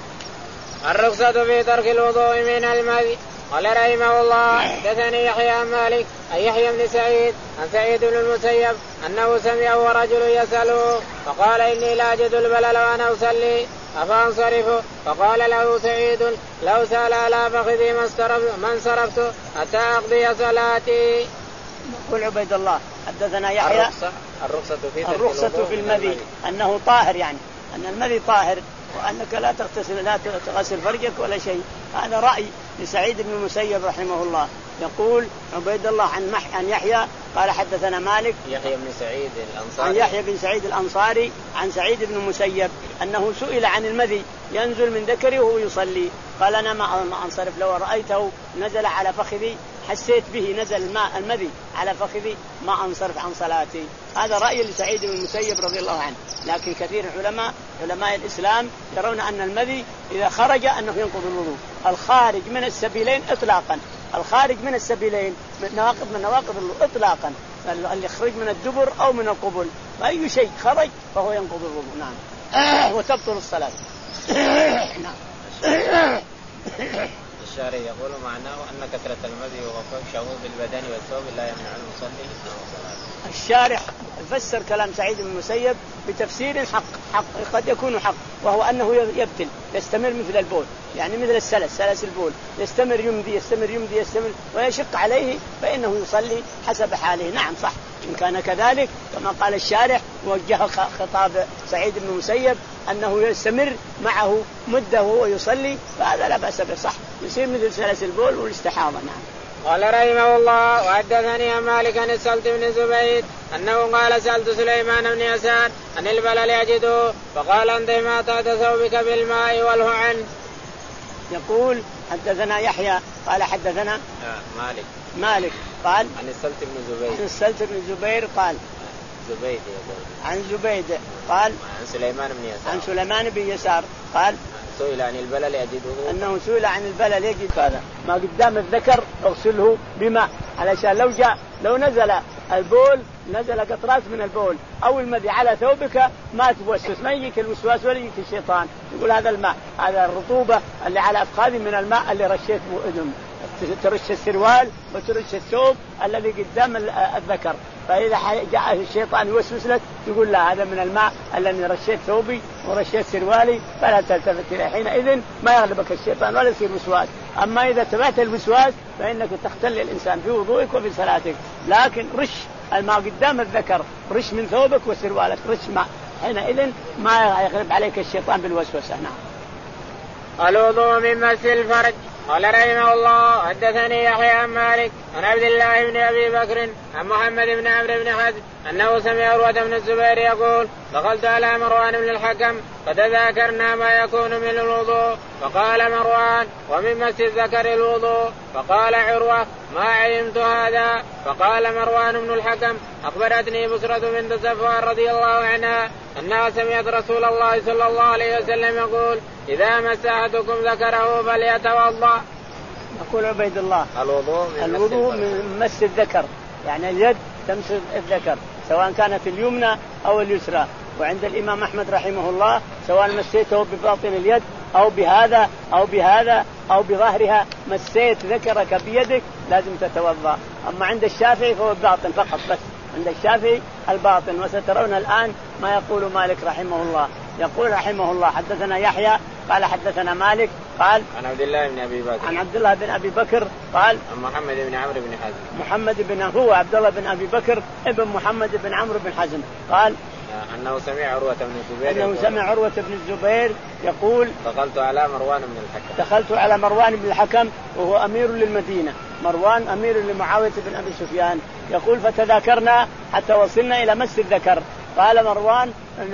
الرخصة في ترك الوضوء من المذي. قال رحمه الله حدثني يحيى عن مالك عن يحيى بن سعيد عن سعيد بن المسيب أنه سمعه ورجل يسأله فقال إني لا أجد البلل وأنا أصلي أفأنصرف؟ فقال له سعيد لو سأل على فخذي ما انصرفت حتى أقضي صلاتي. يقول عبيد الله حدثنا يحيى الرخصة, الرخصة في, الرخصة في المذي أنه طاهر، يعني أن المذي طاهر وأنك لا تغتسل لا تغسل فرجك ولا شيء. هذا رأي لسعيد بن المسيب رحمه الله. يقول عبيد الله عن مح عن يحيى قال حدثنا مالك يحيى بن سعيد الأنصاري عن يحيى بن سعيد الأنصاري عن سعيد بن المسيب أنه سئل عن المذي ينزل من ذكره وهو يصلي قال أنا ما أنصرف لو رأيته نزل على فخذي حسيت به نزل الماء المذي على فخذي ما أنصرف عن صلاتي. هذا رأي لسعيد بن المسيب رضي الله عنه. لكن كثير علماء علماء الإسلام يرون أن المذي إذا خرج أنه ينقض الوضوء. الخارج من السبيلين إطلاقا، الخارج من السبيلين من نواقض من نواقض الوضوء إطلاقا، اللي يخرج من الدبر أو من القبل أي شيء خرج فهو ينقض الوضوء. نعم. آه وتبطل الصلاة. نعم. الشارع يقول معناه أن كثرة المذي وغفوشه بالبدن والثوب لا يمنع المصلي من الصلاة. الشارع فسر كلام سعيد بن المسيب بتفسير حق حق قد يكون حق، وهو أنه يبتل يستمر مثل البول، يعني مثل السلس سلس البول يستمر يمضي يستمر يمضي يستمر ويشق عليه فإنه يصلي حسب حاله. نعم صح إن كان كذلك كما قال الشارع ووجه خطاب سعيد بن المسيب أنه يستمر معه مدة وهو يصلي فهذا لا بأس به، صح يصير مثل سلس البول والاستحاضة. نعم. قال رحمه الله وحدثني عن مالك عن السلت بن زبيد أنه قال سألت سليمان بن يسار عن البلل يجده فقال أنت ما تحت ثوبك بالماء والهو عنه. يقول حدثنا يحيى قال حدثنا آه مالك مالك قال عن السلت بن زبير عن السلت بن زبير قال زبيد عن زبيد قال عن سليمان بن يسار عن سليمان بن يسار قال سئل عن البلل يجده أنه سئل عن البلل يجد هذا ما قدام الذكر اغسله بماء علشان لو جاء لو نزل البول نزل قطرات من البول أو المذي على ثوبك ما توسوس ما يجيك الوسواس ولا يجيك الشيطان يقول هذا الماء هذا الرطوبة اللي على أفخاذي من الماء اللي رشيت أذن ترش السروال وترش الثوب الذي قدام الذكر فإذا جاء الشيطان يوسوس لك يقول لا هذا من الماء الذي رشيت ثوبي ورشيت سروالي فلا تلتفت إليه حينئذ ما يغلبك الشيطان ولا يصير وسواس. أما إذا تبعت الوسواس فإنك تختل الإنسان في وضوئك وفي صلاتك. لكن رش الماء قدام الذكر رش من ثوبك وسروالك رش ماء حينئذ ما يغلب عليك الشيطان بالوسوسة. نعم. الوضوء من مس الفرج. قال رحمه الله حدثني يحيى عن مالك عن عبد الله بن أبي بكر عن محمد بن عمرو بن حزم أنه سمع عروة بن الزبير يقول دخلت على مروان بن الحكم فتذاكرنا ما يكون من الوضوء فقال مروان ومن مس الذكر الوضوء فقال عروة ما علمت هذا فقال مروان بن الحكم أخبرتني بسرة بنت صفوان رضي الله عنها أنها سمعت رسول الله صلى الله عليه وسلم يقول إذا مس أحدكم ذكره فليتوضأ. يقول عبيد الله الوضوء من, الوضوء من مس الذكر يعني اليد تمس الذكر سواء كانت اليمنى أو اليسرى. وعند الإمام أحمد رحمه الله سواء مسيته بباطن اليد أو بهذا أو بهذا أو بظهرها مسيت ذكرك بيدك لازم تتوضأ. أما عند الشافعي فهو الباطن فقط بس عند الشافعي الباطن. وسترون الآن ما يقول مالك رحمه الله. يقول رحمه الله حدثنا يحيى قال حدثنا مالك قال عن عبد الله بن أبي بكر عن عبد الله بن أبي بكر قال عن محمد بن عمرو بن حزم محمد بن هو عبد الله بن أبي بكر ابن محمد بن عمرو بن حزم قال أنه سمع عروة بن الزبير أنه سمع عروة بن الزبير يقول دخلت على مروان بن الحكم دخلت على مروان بن الحكم وهو أمير للمدينة. مروان أمير لمعاوية بن أبي سفيان. يقول فتذاكرنا حتى وصلنا إلى مس الذكر. قال مروان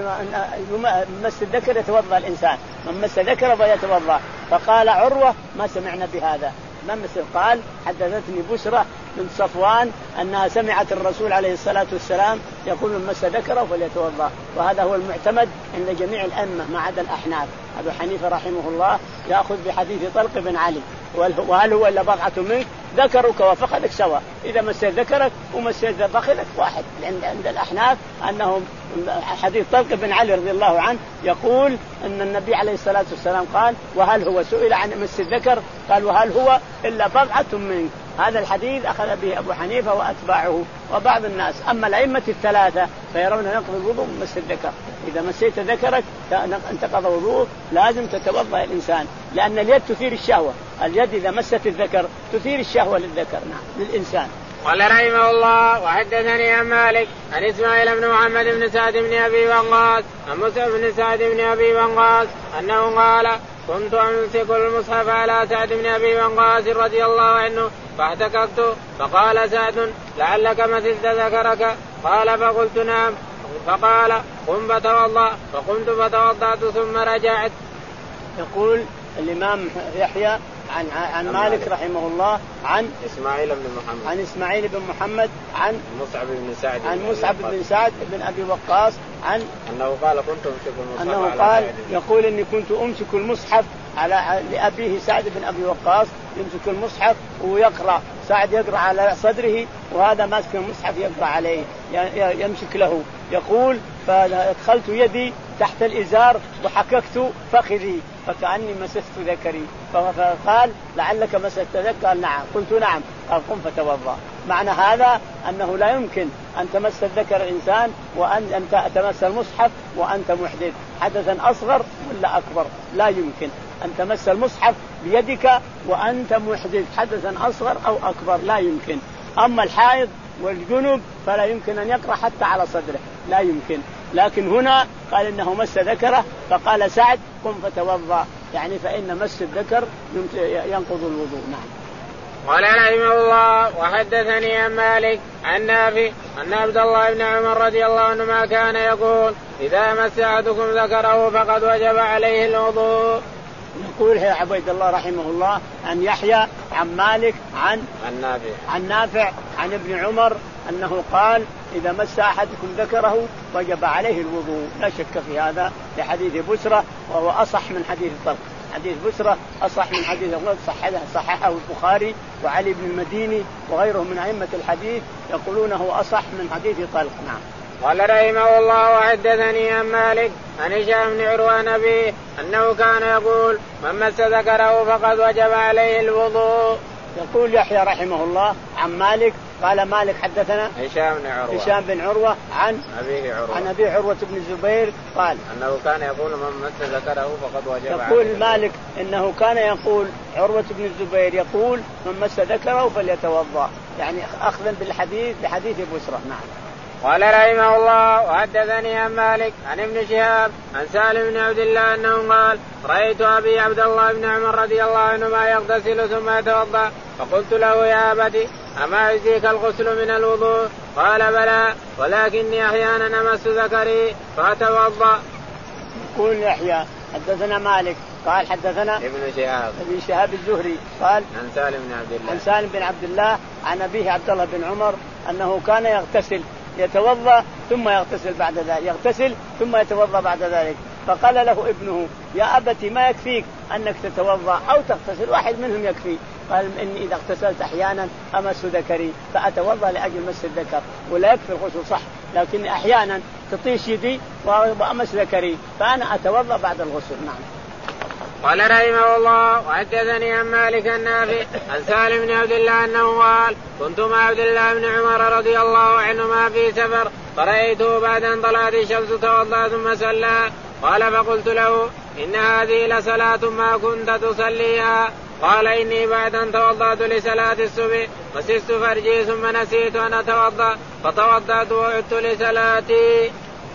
مس الذكر يتوضأ الإنسان من مس ذكر فيتوضأ. فقال عروة ما سمعنا بهذا ما مثل. قال حدثتني بسرة من صفوان أنها سمعت الرسول عليه الصلاة والسلام يقول من مس ذكره فليتوضأ. وهذا هو المعتمد عند جميع الأئمة ما عدا الأحناف. أبو حنيفة رحمه الله يأخذ بحديث طلق بن علي وهل هو إلا بضعة منك ذكرك وفخذك سوا. إذا مسيت ذكرك ومسيت فخذك واحد. عند الأحناف أنهم حديث طلق بن علي رضي الله عنه يقول أن النبي عليه الصلاة والسلام قال وهل هو سئل عن مس الذكر قال وهل هو إلا بضعة منك. هذا الحديث أخذ به أبو حنيفة وأتباعه وبعض الناس. أما الأئمة الثلاثة فيرون نقض الوضوء من مس الذكر. إذا مسيت ذكرك انتقض وضوء لازم تتوضأ الإنسان لأن اليد تثير الشهوة. اليد إذا مست الذكر تثير الشهوة للذكر نعم للإنسان. قال رحمه الله وحدثني عن مالك عن إسماعيل بن محمد بن سعد بن أبي وقاص عن موسى بن سعد بن أبي وقاص أنه قال كنت أمسك المصحف على سعد بن أبي وقاص رضي الله عنه فاحتككت فقال سعد لعلك مسست ذكرك قال فقلت نعم فقال قم فتوضأ فقمت فتوضأت ثم رجعت. يقول الإمام يحيى عن عن مالك رحمه الله عن إسماعيل بن محمد عن إسماعيل بن محمد عن مصعب بن سعد عن مصعب بن سعد بن أبي وقاص عن أنه قال كنت أمسك المصحف أنه على قال يقول إني كنت أمسك المصحف على لأبيه سعد بن أبي وقاص يمسك المصحف ويقرأ، سعد يقرأ على صدره وهذا ماسك المصحف يقرأ عليه يمسك له. يقول فادخلت يدي تحت الإزار وحككت فخذي فكأني مسست ذكري، فقال لعلك مسست ذكري؟ قال نعم. قلت نعم. قال قم فتوضأ. معنى هذا أنه لا يمكن أن تمس الذكر الإنسان وأن تمس المصحف وأنت محدث، حدثا أصغر ولا أكبر، لا يمكن أن تمس المصحف بيدك وأنت محدث حدثا أصغر أو أكبر، لا يمكن. أما الحائض والجنب فلا يمكن أن يقرأ حتى على صدره، لا يمكن. لكن هنا قال إنه مس ذكره فقال سعد قم فتوضأ، يعني فإن مس الذكر ينقض الوضوء. نعم. قال رحمه الله وحدثني عن مالك عن نافع أن عبد الله بن عمر رضي الله عنهما كان يقول إذا مس أحدكم ذكره فقد وجب عليه الوضوء. يقول يا عبيد الله رحمه الله عن يحيى عن مالك عن عن نافع عن نافع عن ابن عمر أنه قال إذا مس أحدكم ذكره وجب عليه الوضوء، لا شك في هذا لحديث بسرة وهو أصح من حديث طلق. حديث بسرة أصح من حديث صححه صححه البخاري وعلي بن المديني وغيرهم من أئمة الحديث يقولونه أصح من حديث طلق. نعم. قال رحمه الله وحدثني عن مالك عن هشام بن عروة أبيه أنه كان يقول من مس ذكره فقد وجب عليه الوضوء. يقول يحيى رحمه الله عن مالك قال مالك حدثنا هشام بن عروة هشام بن عروة عن أبيه عروة عن أبي عروة بن الزبير قال أنه كان يقول من مس ذكره فقد وجب عليه. يقول مالك إنه كان يقول عروة بن الزبير يقول من مس ذكره فليتوضأ، يعني أخذا بالحديث بحديث بسرة. نعم. قال رحمه الله وحدثني عن مالك عن ابن شهاب عن سالم بن عبد الله أنه قال رأيت أبي عبد الله بن عمر رضي الله عنهما يغتسل ثم يتوضأ فقلت له يا أبتي أما يجزيك الغسل من الوضوء؟ قال بلى ولكني أحيانا أمس ذكري فأتوضأ. يقول يحيى حدثنا مالك قال حدثنا ابن شهاب ابن شهاب الزهري قال عن سالم بن عبد الله عن سالم بن عبد الله عن أبيه عبد الله بن عمر أنه كان يغتسل يتوضأ ثم يغتسل بعد ذلك يغتسل ثم يتوضأ بعد ذلك، فقال له ابنه يا أبتي ما يكفيك أنك تتوضأ أو تغتسل، واحد منهم يكفي. قال إني إذا اغتسلت أحيانا أمس ذكري فأتوضأ لأجل مس الذكر ولا يكفي الغسل صح، لكن أحيانا تطيش يدي وأمس ذكري فأنا أتوضأ بعد الغسل. نعم. قال رحمه الله وحدثني عن مالك النافع عن سالم بن عبد الله أنه قال كنت مع عبد الله بن عمر رضي الله عنهما في سفر فرأيته بعد أن طلعت الشمس توضأ ثم صلى، قال فقلت له إن هذه لصلاة ما كنت تصليها؟ قال إني بعد أن توضأت لصلاة الصبح مسست فرجي ثم نسيت أن أتوضأ فتوضأت وعدت لصلاتي.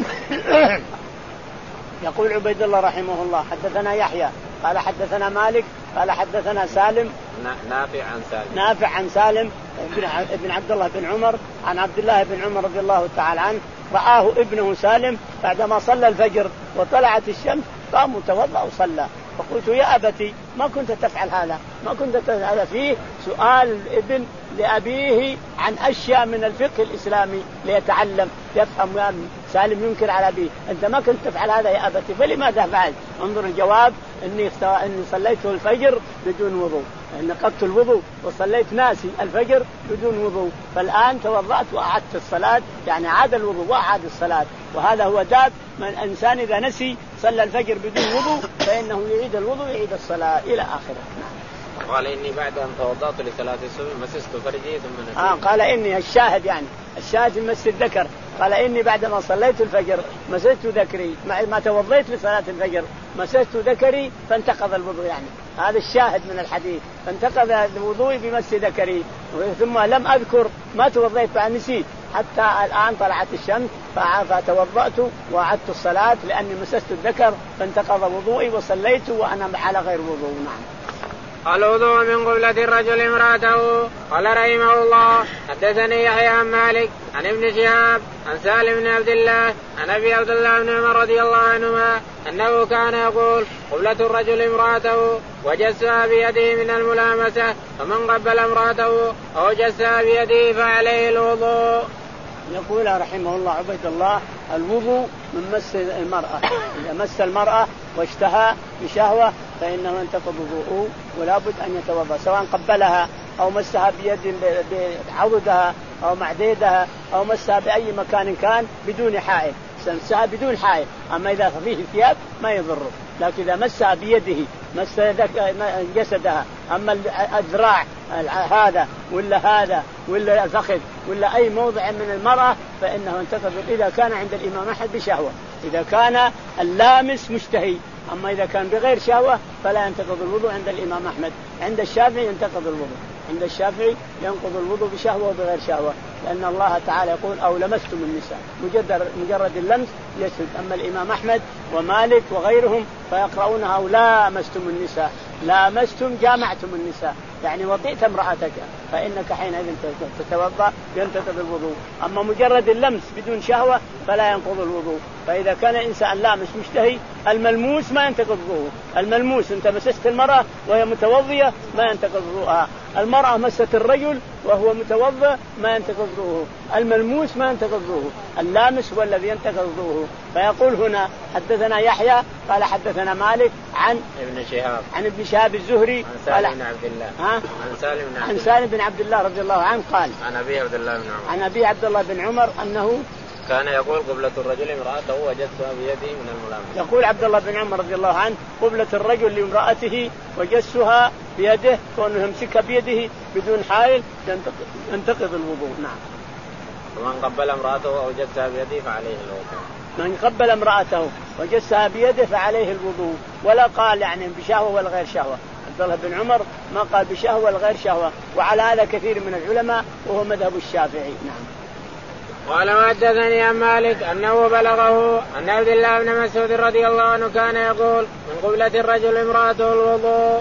يقول عبيد الله رحمه الله حدثنا يحيى قال حدثنا مالك قال حدثنا سالم نافع عن سالم نافع عن سالم ابن عبد الله بن عمر عن عبد الله بن عمر رضي الله تعالى عنه رآه ابنه سالم بعدما صلى الفجر وطلعت الشمس قام توضأ وصلى، فقلت يا أبتي ما كنت تفعل هذا؟ ما كنت تفعل هذا؟ فيه سؤال الابن لأبيه عن أشياء من الفقه الإسلامي ليتعلم يفهم. يا سالم ينكر على أبيه أنت ما كنت تفعل هذا يا أبتي فلماذا فعلت؟ انظر الجواب إني إني صليت الفجر بدون وضوء، نقضت الوضوء وصليت ناسي الفجر بدون وضوء، فالآن توضأت وأعدت الصلاة، يعني عاد الوضوء وأعاد الصلاة. وهذا هو داب من إنسان إذا نسي صلى الفجر بدون وضوء فإنه يعيد الوضوء يعيد الصلاة إلى آخره. قال إني بعد أن توضأت لصلاة الصبح مسست فرجي ثم نسيت. آه قال إني الشاهد يعني الشاهد مس الذكر، قال إني بعدما صليت الفجر مسست ذكري ما توضيت لصلاة الفجر مسست ذكري فانتقض الوضوء، يعني هذا الشاهد من الحديث فانتقض الوضوء بمس ذكري ثم لم أذكر ما توضيت فنسيت حتى الآن طلعت الشمس فتوضأت وأعدت الصلاة لأني مسست الذكر فانتقض وضوئي وصليت وأنا على غير وضوء. نعم. الوضوء من قبلة الرجل امرأته. قال رحمه الله حدثني يحيى عن مالك عن ابن شهاب عن سالم بن عبد الله عن ابي عبد الله بن عمر رضي الله عنهما انه كان يقول قبلة الرجل امرأته وجسها بيده من الملامسة فمن قبل امرأته او جسها بيده فعليه الوضوء. يقول رحمه الله عبيد الله الوضوء من مس المرأة، إذا مس المرأة واشتهى بشهوة فإنه ينتقض وضوءه ولا بد أن يتوضأ، سواء قبلها أو مسها بيد بعضدها أو معديدها أو مسها بأي مكان كان بدون حائل، مسها بدون حائل. أما إذا فيه ثياب ما يضره، لكن إذا مسها بيده مس جسدها، أما الذراع هذا ولا هذا ولا الفخذ ولا أي موضع من المرأة فإنه ينتقض إذا كان عند الإمام أحمد بشهوة، إذا كان اللامس مشتهي. أما إذا كان بغير شهوة فلا ينتقض الوضوء عند الإمام أحمد. عند الشافعي ينتقض الوضوء، عند الشافعي ينقض الوضوء بشهوة وبغير شهوة، لأن الله تعالى يقول أو لمستم النساء، مجرد مجرد اللمس يسد. أما الإمام أحمد ومالك وغيرهم فيقرؤونها أو لامستم النساء، لامستم جامعتم النساء، يعني وطئت امرأتك فإنك حينئذ تتوضأ ينتقض الوضوء. أما مجرد اللمس بدون شهوة فلا ينقض الوضوء. فإذا كان الإنسان لامس مشتهي الملموس ما ينتقض وضوءه، الملموس أنت مسست المرأة وهي متوضية ما ينتقض وضوءها، المرأة مست الرجل وهو متوضئ ما ينتقض وضوءه، الملموس ما ينتقض وضوءه، اللامس هو الذي ينتقض وضوءه. فيقول هنا حدثنا يحيى قال حدثنا مالك عن ابن شهاب عن ابن شهاب الزهري عن سالم بن عبد الله ها عن سالم بن عبد عن سالم بن عبد الله رضي الله عنه قال عن ابي عبد الله بن عمر عن ابي عبد الله بن عمر انه كان يقول قبلة الرجل امرأته وجسها بيده من الملامسة. يقول عبد الله بن عمر رضي الله عنه قبلة الرجل لامرأته وجسها بيده، كونه يمسكها بيده بدون حائل ينتقض الوضوء. نعم. ومن قبل امرأته أو جسها بيده فعليه الوضوء. من قبل امرأته وجسها بيده فعليه الوضوء، ولا قال يعني بشهوة ولا غير شهوة. عبد الله بن عمر ما قال بشهوة ولا غير شهوة، وعلى هذا كثير من العلماء وهو مذهب الشافعي. نعم. قال وحدثني عن مالك أنه بلغه أن عبد الله بن مسعود رضي الله عنه كان يقول من قبلة الرجل امرأته الوضوء.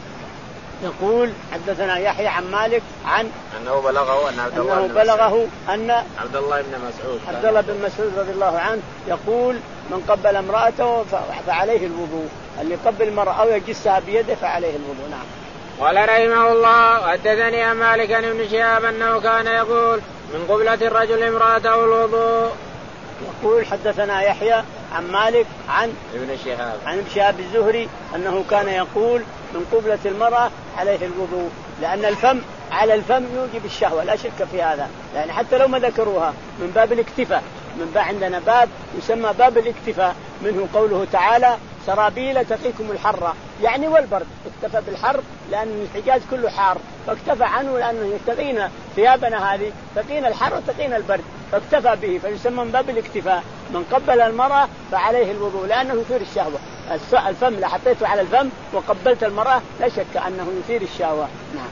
يقول حدثنا يحيى عن مالك عن أنه بلغه أن عبد الله أنه بلغه أن عبد الله بن مسعود عبد الله بن مسعود رضي الله عنه يقول من قبل امرأته فعليه الوضوء، اللي قبل المرأة أو يجسها بيده فعليه الوضوء. نعم. قال رحمه الله حدثني عن مالك عن ابن شهاب أنه كان يقول من قبلة الرجل امرأته الوضوء. يقول حدثنا يحيى عن مالك عن ابن شهاب عن ابن شهاب الزهري أنه كان يقول من قبلة المرأة عليه الوضوء، لأن الفم على الفم يوجب الشهوة لا شك في هذا، يعني حتى لو ما ذكروها من باب الاكتفاء، من باب عندنا باب يسمى باب الاكتفاء، منه قوله تعالى سرابيل تقيكم الحر، يعني والبرد، اكتفى بالحر لأن الحجاز كله حار فاكتفى عنه لأنه تقينا ثيابنا هذه تقينا الحر وتقينا البرد فاكتفى به، فيسمى من باب الاكتفاء. من قبل المرأة فعليه الوضوء لأنه يثير الشهوة، الفم لا حطيته على الفم وقبلت المرأة لا شك أنه يثير الشهوة. نعم.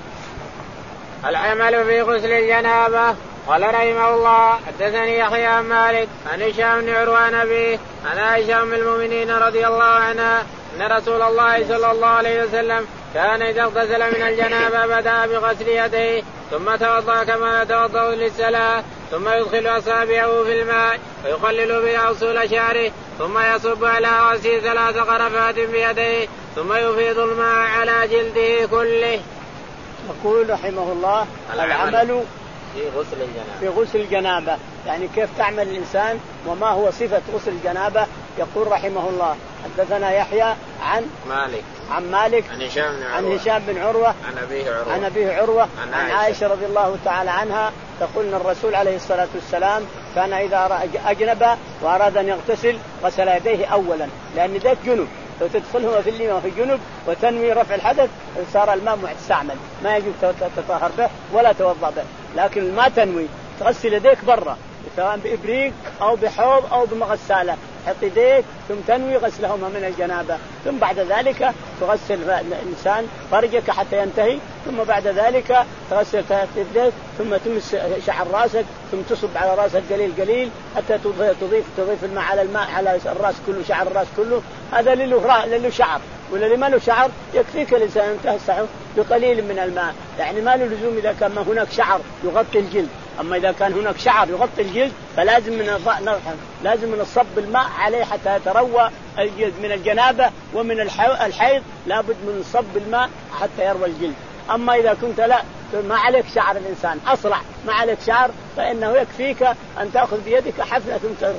العمل في غسل الجنابة. قال رحمه الله حدثني يحيى عن مالك عن هشام بن عروة عن أبيه عن عائشة أم المؤمنين رضي الله عنها أن رسول الله صلى الله عليه وسلم كان إذا اغتسل من الجنابة بدأ بغسل يديه ثم توضأ كما يتوضأ للصلاة، ثم يدخل أصابعه في الماء ويقلل بها أصول شعره، ثم يصب على رأسه ثلاث غرفات بيديه، ثم يفيض الماء على جلده كله. يقول رحمه الله العمل في غسل الجنابة في غسل الجنابة، يعني كيف تعمل الإنسان وما هو صفة غسل الجنابة. يقول رحمه الله حدثنا يحيى عن مالك عن مالك عن هشام بن عن هشام بن عروة عن أبيه عروة عن أبيه عروة عن, عن عائشة رضي الله تعالى عنها تقول أن الرسول عليه الصلاة والسلام كان إذا أجنب وأراد أن يغتسل غسل يديه أولا، لأن ذاك جنب وتدخلهما في الماء في جنب وتنوي رفع الحدث صار الماء مستعمل ما يجب تطهر به ولا توضأ به، لكن ما تنوي تغسل يديك برا سواء بإبريق أو بحوض أو بمغسالة، حط يديك ثم تنوي غسلهما من الجنابة، ثم بعد ذلك تغسل الإنسان فرجك حتى ينتهي، ثم بعد ذلك تغسل يديك ثم تمس شعر راسك ثم تصب على راسك قليل قليل حتى تضيف تضيف الماء على الماء على الراس كله شعر الراس كله، هذا لله لله شعر ولا اللي ما له شعر يكفيك الإنسان أن تمسحه بقليل من الماء، يعني ما له لزوم إذا كان ما هناك شعر يغطي الجلد. أما إذا كان هناك شعر يغطي الجلد فلازم من لازم من الصب الماء عليه حتى يتروى الجلد من الجنابة ومن الحيض، لابد من صب الماء حتى يروى الجلد. أما إذا كنت لا ما عليك شعر الإنسان أصلع ما عليك شعر فإنه يكفيك أن تأخذ بيدك حفنة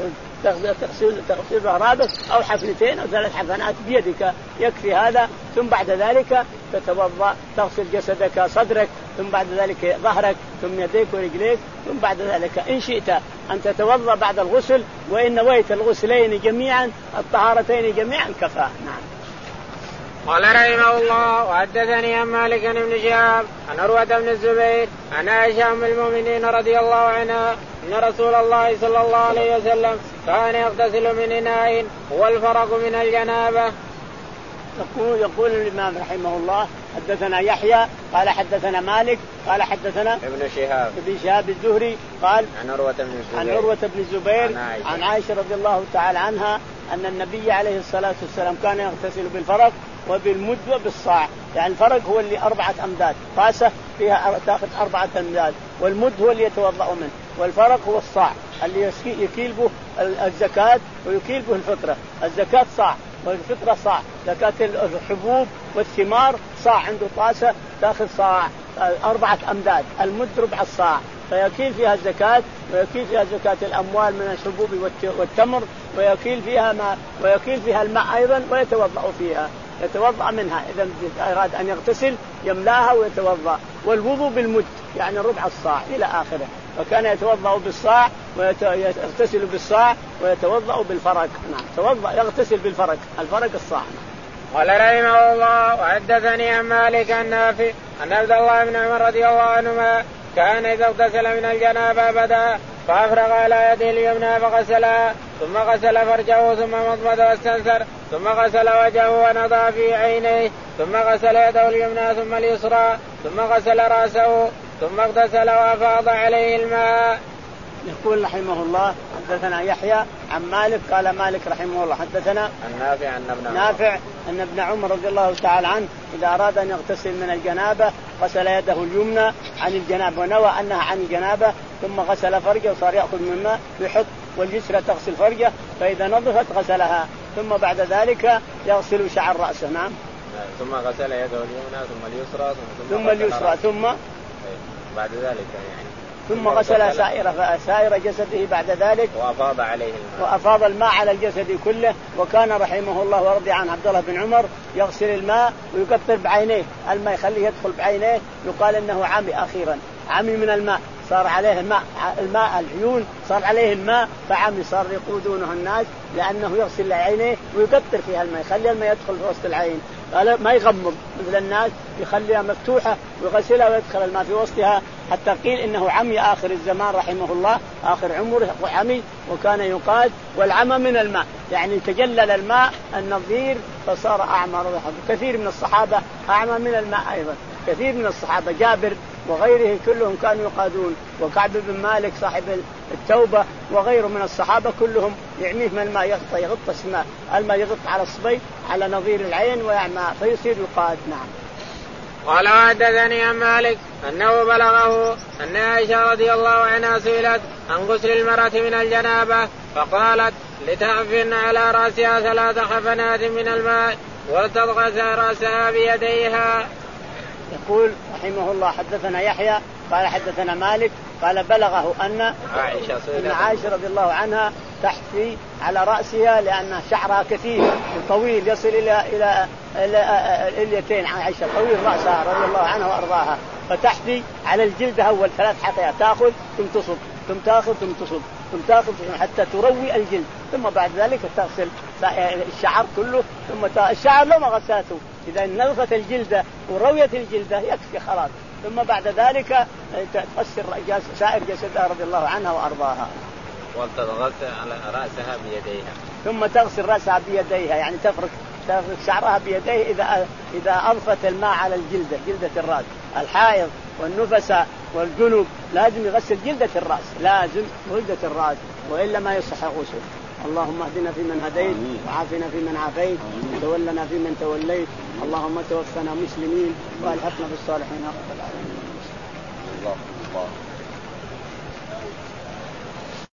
تغسل تغسل رابط أو حفنتين أو ثلاث حفنات بيدك يكفي هذا. ثم بعد ذلك تتوضأ تغسل جسدك صدرك ثم بعد ذلك ظهرك ثم يديك ورجليك ثم بعد ذلك إن شئت أن تتوضأ بعد الغسل وإن نويت الغسلين جميعا الطهارتين جميعا كفى. نعم. قال رحمه الله وحدثني عن مالك بن شهاب عن عروة بن الزبير عن عائشة أم المؤمنين رضي الله عنها أن رسول الله صلى الله عليه وسلم كان يغتسل من إناء هو الفرق من الجنابة. يقول يقول الإمام رحمه الله حدثنا يحيى قال حدثنا مالك قال حدثنا ابن شهاب ابن شهاب الزهري قال عن عروة بن الزبير عن عروة بن الزبير عن عائشة. عن عائشة رضي الله تعالى عنها أن النبي عليه الصلاة والسلام كان يغتسل بالفرق وبالمد وبالصاع. يعني الفرق هو اللي أربعة أمداد طاسة فيها تأخذ أربعة أمداد، والمد هو اللي يتوضأ منه، والفرق هو الصاع اللي يكيل به الزكاة ويكيل به الفطرة. الزكاة صاع والفطرة صاع، زكاة الحبوب والثمار صاع عنده طاسة تأخذ صاع أربعة أمداد، المد ربع الصاع فيكيل فيها الزكاة ويكيل فيها زكاة الأموال من الحبوب والتمر ويكيل فيها ما ويكيل فيها الماء أيضا ويتوضأ فيها يتوضأ منها إذا أراد أن يغتسل يملاها ويتوضأ. والوضوء بالمد يعني ربع الصاع إلى آخره، فكان يتوضأ بالصاع ويغتسل بالصاع ويتوضأ بالفرق. نعم توضأ يغتسل بالفرق الفرق الصاع. قال رحمه الله وحدثني عن مالك النافع أن عبد الله بن عمر رضي الله عنهما كان إذا اغتسل من الجنابة بدأ فأفرغ على يده اليمنى فغسلها ثم غسل فرجه ثم مضمض واستنثر ثم غسل وجهه ونضع في عينيه ثم غسل يده اليمنى ثم اليسرى ثم غسل رأسه ثم اغتسل وأفاض عليه الماء. يقول رحمه الله حدثنا يحيى عن مالك قال مالك رحمه الله حدثنا النافع أن ابن نافع أن ابن عمر رضي الله تعالى عنه إذا أراد أن يغتسل من الجنابة غسل يده اليمنى عن الجنابة ونوى أنها عن الجنابة ثم غسل فرجه وصار يأخذ من الماء يحط واليسرى تغسل فرجه فإذا نظفت غسلها ثم بعد ذلك يغسل شعر رأسه. نعم ثم غسل يده اليمنى ثم اليسرى ثم, ثم اليسرى ثم بعد ذلك يعني ثم غسل سائر سائر جسده بعد ذلك وأفاض عليه الماء وأفاض الماء على الجسد كله. وكان رحمه الله ورضي عن عبد الله بن عمر يغسل الماء ويكثر بعينيه الماء يخليه يدخل بعينيه يقال إنه عمي أخيرا عمي من الماء صار عليه الماء الماء العيون صار عليه الماء فعمي صار يقودونه الناس لأنه يغسل عينيه ويكثر فيها الماء يخلي الماء يدخل في وسط العين ما يغمض مثل الناس يخليها مفتوحة ويغسلها ويدخل الماء في وسطها حتى قيل إنه عمي آخر الزمان رحمه الله آخر عمره عمي. وكان يقال والعمى من الماء يعني تجلل الماء النظير فصار أعمى. كثير من الصحابة أعمى من الماء أيضا كثير من الصحابة جابر وغيره كلهم كانوا يقادون وكعب بن مالك صاحب التوبة وغيره من الصحابة كلهم يعميه من الماء يغطى يغطى الماء الماء يغطى على الصبي على نظير العين ويعمى فيصير يقاد. نعم. قال وحدثني عن مالك أنه بلغه أن عائشة رضي الله عنها سئلت عن غسل المرأة من الجنابة فقالت لتحفن على رأسها ثلاث حفنات من الماء وتضغط رأسها بيديها. يقول رحمه الله حدثنا يحيى قال حدثنا مالك قال بلغه أن عائشة, أن عائشة رضي الله عنها تحفي على رأسها لأن شعرها كثير وطويل يصل إلى إلى إلى اليتين. عائشة طويل رأسها رضي الله عنها وأرضاها فتحفي على الجلد أول ثلاث حفيات تأخذ ثم تصب ثم تأخذ ثم تصب ثم تأخذ حتى تروي الجلد ثم بعد ذلك تغسل الشعر كله ثم الشعر لو ما غسلته إذا نظفت الجلدة ورويت الجلدة يكفي خلاص ثم بعد ذلك تغسل سائر جسدها رضي الله عنها وأرضاها. وتضغط على رأسها بيديها ثم تغسل رأسها بيديها يعني تفرك تفرك شعرها بيديه إذا إذا أضفت الماء على الجلدة جلدة الرأس. الحائض والنفساء والجنوب لازم يغسل جلدة الرأس لازم جلدة الرأس وإلا ما يصح غسل. اللهم اهدنا فيمن هديت وعافنا فيمن عافيت وتولنا فيمن توليت اللهم توفنا مسلمين والحقنا بالصالحين يا رب العالمين. الله الله